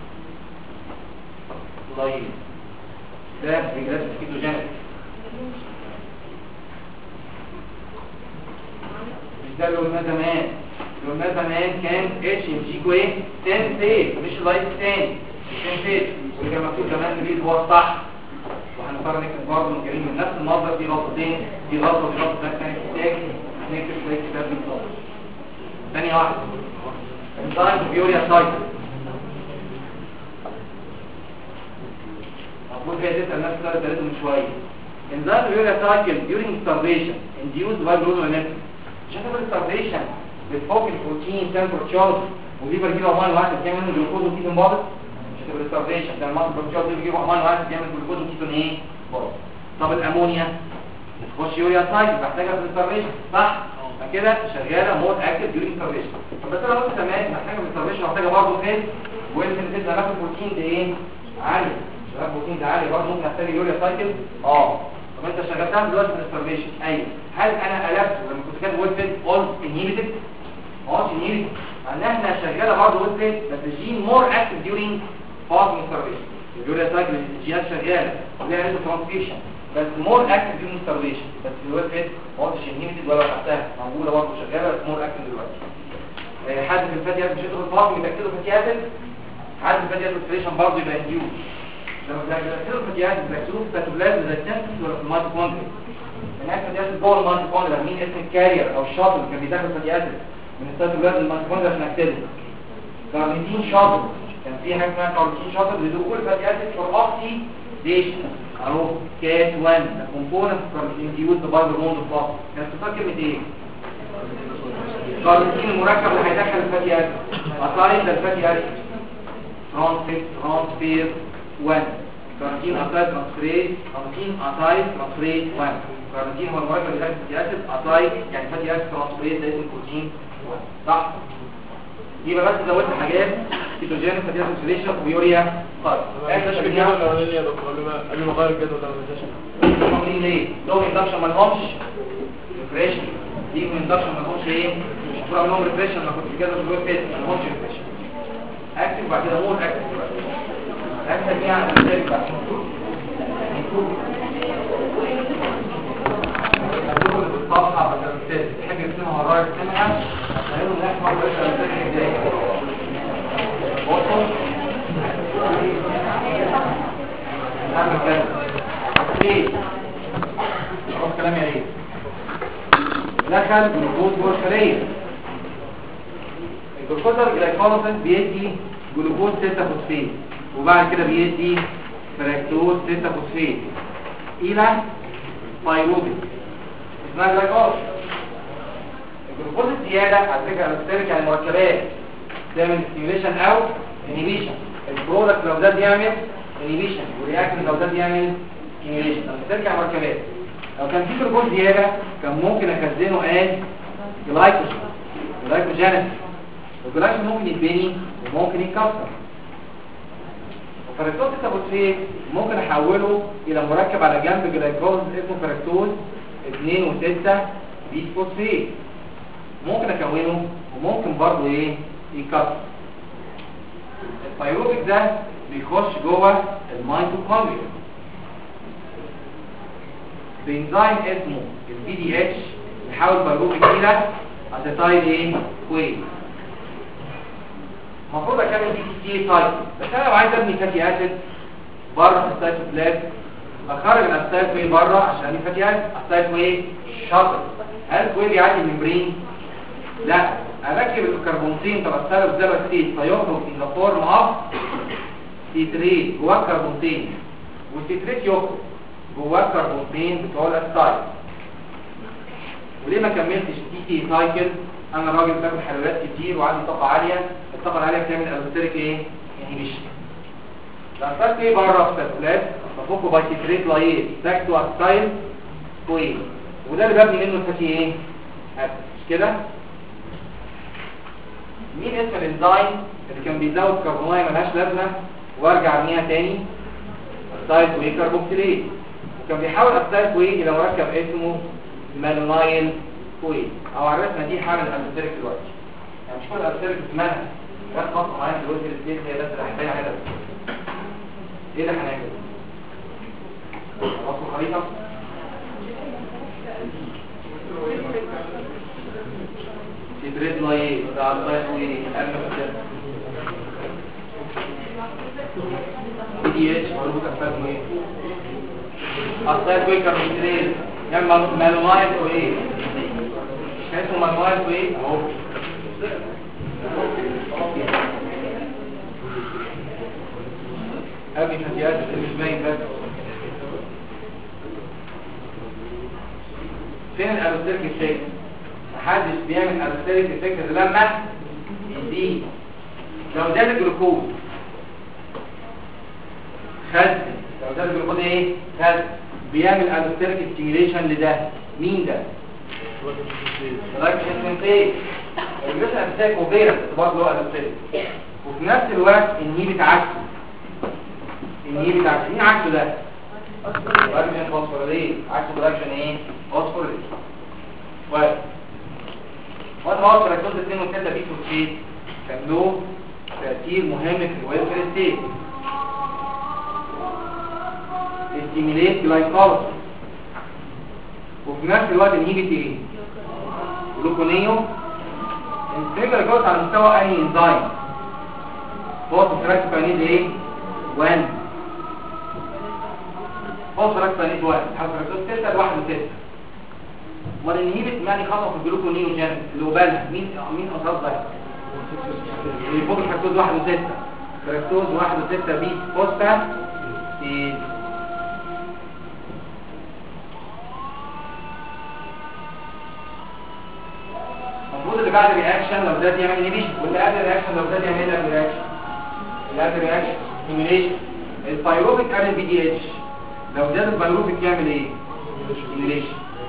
لايز ده ريجريس كيتوجينيك. ده اللي قلنا زمان كان اتش ام جي كويس 10 فيز مش لايت تاني 10 فيز، وكان مكتوب زمان ان هو الصح، وهنضطر نكتب برضه نجري من نفس المصدر في غلطتين، دي غلطه ودي غلطه ثانيه محتاج هنكتب شويه كتاب بالظبط. ثانيه واحده انزايم فيوريا سايكل المفروض هي تسال نفس السؤال اللي من شويه. انزايم فيوريا سايكل during starvation induced by glutamate شكل الستارفيشن بتفوق البروتين تمبرتشر وليفر يجيب امين واحد بيعمل منه جلوكوز وكيتون بارد، شكل الستارفيشن ده المصدر البروتين اللي بيجيب امين واحد بيعمل جلوكوز وكيتون ايه بارد. طب الامونيا بتخش يوريا سايكل بحتاجها في الستارفيشن صح؟ فكده شغاله مود اكتف ديورينج ستارفيشن. طب بس انا قلت زمان محتاجه في الستارفيشن محتاجه برضه فين والفين تبدا ناخد بروتين ده ايه عالي، شغال بروتين ده عالي برضه ممكن احتاج يوريا سايكل طب انت شغلتها دلوقتي في الستارفيشن ايوه، هل انا قلبت لما كنت كاتب ويلفيد اول انهيبيتد انهيبيتد ان احنا شغاله برضه ويلفيد بس جين مور اكتف ديورينج فاستنج ستارفيشن، اليوريا سايكل الجينات شغاله وليها ريسك ترانسكريبشن بس مور اكتف ديورينج ستارفيشن، بس الويلفيد ما قلتش انهيبيتد ولا تحتها موجوده برضه شغاله بس مور اكتف دلوقتي. حد في الفاتي اسيد مش هتاخد فاستنج يتاكدوا فاتي اسيد، حد في الفاتي اسيد برضه يبقى انديوز لما تاكدوا فاتي اسيد تاكدوا في السيتوبلازم زي السنتس ولا في الميتوكوندريا. الناس بتاخد جوه الميتوكوندريا مين اسم الكارير او الشاطر اللي كان بيدخل فاتي اسيد من السيتوبلازم الميتوكوندريا عشان نكتبه كارنيتين شاطر، كان في حاجه اسمها كارنيتين شاطر لدخول فاتي اسيد فور اوكسيديشن اهو كات 1 ده كومبوننت كارنيتين ديوز باي هرمون الفاصل كانت بتفكر كلمه ايه؟ كارنيتين المركب اللي هيدخل الفاتي اسيد اصايل الفاتي اسيد ترانسفير 1 كارنيتين اسايد ترانسفيريز كارنيتين اسايد ترانسفيريز 1 كارنيتين هو المركب اللي داخل الفاتي اسيد اسايد يعني فاتي اسيد ترانسفيريز ده اسم البروتين صح. يبقى بس زودت حاجات كيتوجين فاتي اسيد سيليشن ويوريا طيب احنا شفنا الاولاني يا دكتور قبل ما اغير الجدول ده ما ننساش عاملين ليه لو اندكشن ما لهمش ريفريشن دي من اندكشن ما لهمش ايه مش طول عمرهم ريفريشن ما كنت كده في الويب بيج ما لهمش ريفريشن اكتب بعد كده مور اكتب اكتب يعني ازاي بقى الصفحه بدل التست تحب تكتبها ورايا تكتبها هنقول ان احنا بس هنبتدي ازاي بصوا نعمل كده ليه خلاص كلام يا ريت دخل جلوكوز جوه الخليه الجلوكوز الجلايكوليسيس بيدي جلوكوز 6 فوسفات وبعد كده بيدي فركتوز 6 فوسفات الى بايروبيك اسمها جلايكوليسيس. الجلوكوز الزياده على فكره بترجع المركبات تعمل ستيميوليشن او انهيبيشن، البرودكت لو زاد يعمل انهيبيشن والرياكشن لو زاد يعمل ستيميوليشن. لما ترجع مركبات لو كان في جلوكوز زياده كان ممكن اخزنه از جلايكوجينيس، الجلايكوجين ممكن يتبني وممكن يتكسر، وفركتوز الفوسفات ممكن احوله الى مركب على جنب جلايكوز اسمه فركتوز 2 و6 بيس فوسفات، ممكن اكونه وممكن برضه ايه يتكسر. البايروبيك ده بيخش جوه الميتوكوندريا بانزيم اسمه البي دي اتش يحول بايروبيك الى اسيتايل ايه كوين. المفروض اكمل دي سي سايكل بس انا لو عايز ابني فاتي اسيد بره السايتوبلازم اخرج الاسيتايل كوين بره عشان ابني فاتي اسيد. اسيتايل كوين شاطر، هل كوين بيعدي الممبرين؟ لا، اركب الكربونتين تبصله بزبط ستيت فيخرج في ذا فورم اوف سيتريت جواه الكربونتين والسيتريت يخرج جواه الكربونتين بتوع الاسيتايل. وليه ما كملتش تي سي سايكل انا راجل باكل حلويات كتير وعندي طاقه عاليه، الطاقه العاليه بتعمل الوستريك ايه؟ انهبيشن. الاسايل كوي بره في السيركولات بفكه بايتريت لايز باك تو اسايل كوي، وده اللي ببني منه الفاتي ايه؟ مش كده؟ مين اسم الانزيم اللي كان بيزود كربونايه ملهاش لازمه وارجع ارميها تاني؟ اسايل كوي كربوكسيليز. وكان بيحاول اسايل كوي الى مركب اسمه مالونايل كوي، او عرفنا دي حاجه الانستريك دلوقتي. يعني مش كل الانستريك اسمها بس مصر معايا دلوقتي الاثنين هي بس اللي هنبين عليها بس. ايه اللي هنعمل؟ خلاص الخريطه تدريد لايه ده اسايل كوي دي اتش مربوط اسايل كوي اسايل كوي كاربوكسيليز يعني مالونايل كوي اسمه مالونايل كوي اهو. ابي فتيات اللي مش باين بس فين الالوستريك افكت؟ محدش بيعمل الالوستريك افكت غير لما يزيد. لو زاد الجلوكوز خد، لو زاد الجلوكوز ايه؟ خد بيعمل الوستريك ستيميوليشن لده. مين ده؟ لايكوجين سينثيز. الجلوكوز اتاك وفيروس برضه له الوستريك، وفي نفس الوقت النهيب عكسه. النهيب عكسه مين عكسه ده؟ لايكوجين فوسفوريليز عكسه لايكوجين ايه؟ فوسفوريليز. وانا بوصل لاكتوز 2 و 3 بي فوسفيت كان له تأثير مهم في الويلفير ستيت. استيميليت جلايكوليسيس، وفي نفس الوقت انهيبيت ايه؟ جلوكونيو. الجلايكوليسيس على مستوى اي انزيم فوسفوراكتيكاينيز ايه؟ 1 فوسفوراكتيكاينيز 1 حضرتك 6 1 و6. امال الانهيبيت معني خطأ في الجلوكونيوجين اللي هو بالها مين اصاب ده؟ اللي فوق الفركتوز 1 و6 فركتوز 1 و6 بي فوسفات. المفروض اللي بعد الرياكشن لو زاد يعمل انهبيشن، واللي قبل الرياكشن لو زاد يعمل رياكشن. اللي قبل الرياكشن ستيميوليشن. البايروبيك قبل البي دي اتش لو زاد البايروبيك يعمل ايه؟ ستيميوليشن.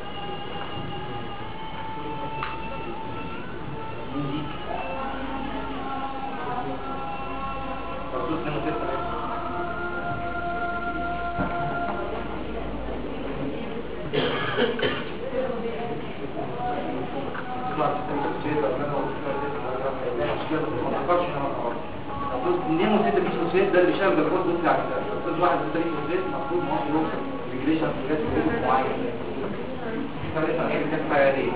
نيمو 6 بيس فوسفات ده اللي بيشتغل بالجلوكوز بيطلع كده. الجلوكوز 1 6 بيس فوسفات المفروض ان هو يوصل ريجريشن في جسم معين. طريقه غير كده حياتيه.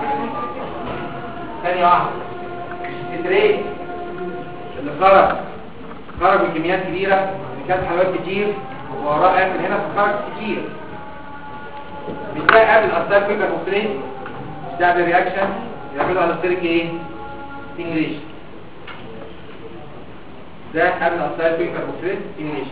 ثانيه واحده الستريت اللي خرج بكميات كبيره كانت حلويات كتير ووراه اكل هنا فخرج كتير. بتلاقي قبل الاصدار كويكا كوكتريت بتعمل رياكشن يعملوا الستريك ايه؟ ستيميوليشن. ده قبل الاصدار كويكا كوكتريت ستيميوليشن.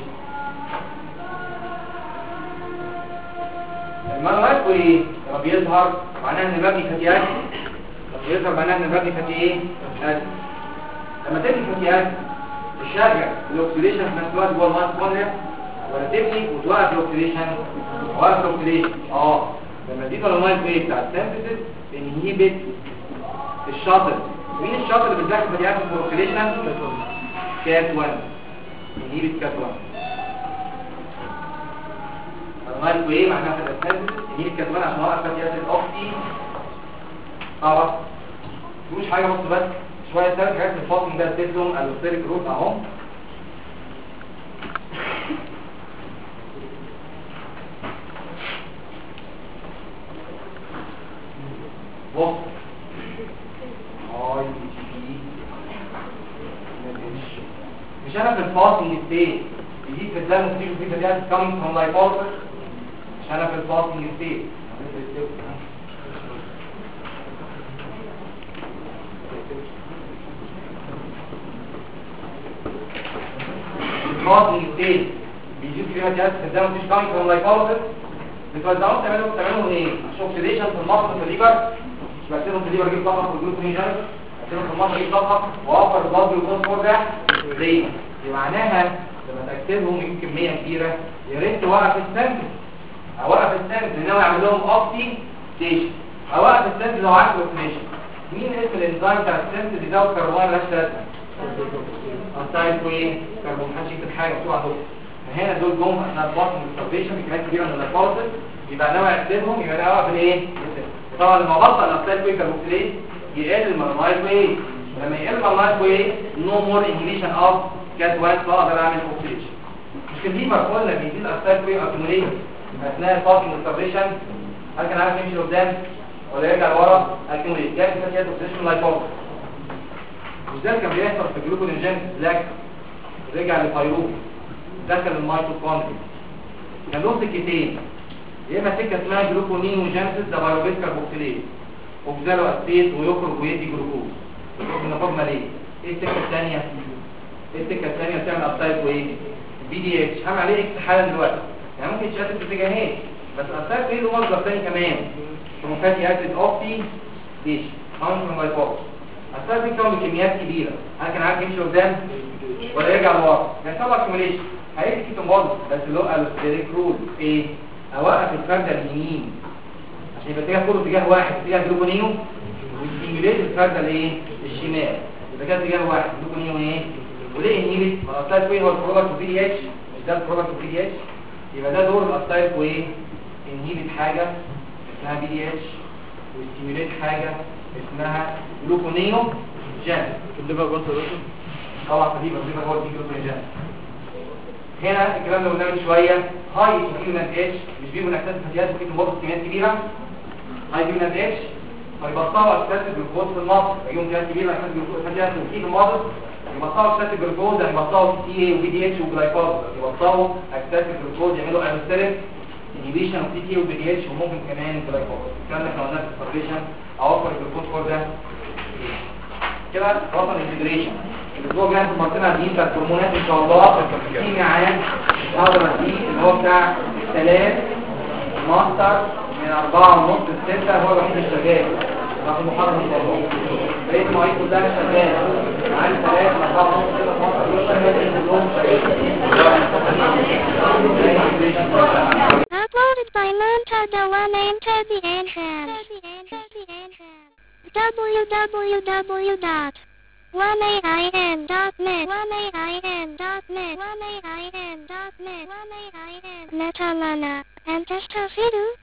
المالونايل كوي لما بيظهر معناه ان المبني فاتي اسيد. لما بيظهر معناه ان المبني فاتي ايه؟ اسيد. لما تبني فاتي اسيد الشرجة الاوكسيديشن في نفس الوقت جوه الميتوكوندريا ولا تبني وتوقف الاوكسيديشن وقف الاوكسيديشن. لما دي المالونايل كوي بتاع السينثيسيس انهيبت الشاطر. مين الشاطر اللي بيدخل فاتي اسيد في الاوكسيديشن؟ كات 1. انهيبت كات 1. المالونايل كوي معناها في السينثيسيس انهيبت كات 1 عشان اوقف فاتي اسيد اوكسي. طبعا مش حاجه بص بس شويه ثلاث حاجات في الفاصل ده اديتهم الوستريك روت اهو. بص مش انا في الفاصل ستيت بيجيب في الدم وتيجي في بدايه كامينج فروم لايبوزس. مش انا في الفاصل ستيت الفاصل ستيت بيجيب فيها جهاز في الدم وتيجي كامينج فروم لايبوزس. بتوزعوهم تعملوا ايه؟ اوكسيديشن في المصل في الليبر بكتبهم في دي بجيب فقط والجلوكونيجين، بكتبهم في المصر بجيب فقط واوفر البلد جلوكوز فور ده ليه؟ دي معناها لما تكتبهم يجيب كميه كبيره يا ريت توقف السنتز، اوقف السنتز ناوي اعمل لهم اوكسيديشن، اوقف السنتز لو عايز اوكسيديشن. مين اسم الانزيم بتاع السنتز بيزود كربون مالهاش لازمه؟ انسايد وايه؟ كربون محدش يكتب حاجه مكتوب عندكم. هنا دول جم اثناء الباص والسبريشن بكميات كبيره من الباصز، يبقى ناوي اكتبهم يبقى ده اوقف الايه؟ طبعا لما بطل الانسايد وايه كربوكسيليز يقل المالمايد وايه؟ لما يقل المالمايد وايه نو مور انهبيشن اوف كات 1 فاقدر اعمل اوكسيديشن. مش كده قلنا بيزيد الانسايد وايه اكيوميليت اثناء الباص والسبريشن، هل كان عارف يمشي لقدام ولا يرجع لورا؟ اكيوميليت جاب كده اوكسيديشن لايبوز. مش ده كان بيحصل في الجلوكونيجين لاك رجع للفيروب دخل الميتوكوندريا. كان له سكتين، يا اما سكه اسمها جلوكونينوجينيسيس ده بايروبيت كاربوكسيليز اوكسالو اسيد ويخرج ويدي جلوكوز. بنفهم ليه؟ ايه السكه الثانيه؟ السكه الثانيه بتعمل ابتايب وايه؟ بي دي اتش. هعمل عليه اكس حالا دلوقتي، يعني ممكن تشتغل في اتجاهين بس ابتايب ايه له مصدر ثاني كمان اسمه فاتي اسيد اوكسيديشن فانكشن لايبوز. السبب دي كان بكميات كبيره، هل كان عارف يمشي قدام ولا يرجع لورا؟ بيحصل اكيوميليشن هيجي كيتوموز بس اللي هو الستيريك رول ايه؟ اوقف الفرده اليمين عشان يبقى اتجاه كله اتجاه واحد اتجاه جلوكونيو وستيميوليت الفرده الايه؟ الشمال يبقى كده اتجاه واحد جلوكونيو ايه؟ وليه انهيبت؟ الاسايد كوين هو البرودكت بي دي اتش، مش ده البرودكت بي دي اتش، يبقى ده دور الاسايد كوين انهيبت حاجه اسمها بي دي اتش وستيميوليت حاجه اسمها جلوكونيو جان. الليفر برضه طبعا في الليفر هو دي جلوكونيو. هنا الكلام اللي قلناه من شويه هاي فيونات اتش مش بيجوا نكتسب فتيات ممكن تمر كميات كبيره هاي فيونات اتش فيبطلوا اكتسب جلوكوز في المصل يجيهم كميات كبيره اكتسب فتيات في المصل يبطلوا اكتسب جلوكوز يعني يبطلوا سي اي وبي دي اتش وجلايكوز يبطلوا اكتسب جلوكوز يعملوا انستريك انهبيشن اوف سي تي وبي دي اتش وممكن كمان جلايكوز. الكلام ده احنا قلناه في السبريشن اوفر الجلوكوز فور ده كده وصل الانتجريشن. الاسبوع الجاي هنتمرن على دي بتاعت الهرمونات ان شاء الله في معانا هقدر اديه اللي هو بتاع 3 ماستر من 4:30 ل 6 هو الوحيد اللي شغال في المحاضره ان شاء الله. بقيت المواعيد كلها شغاله معانا 3 من 4:30 ل 6 Uploaded by Monta Dewan into the entrance. www.1ain.net Metalana and Testafidu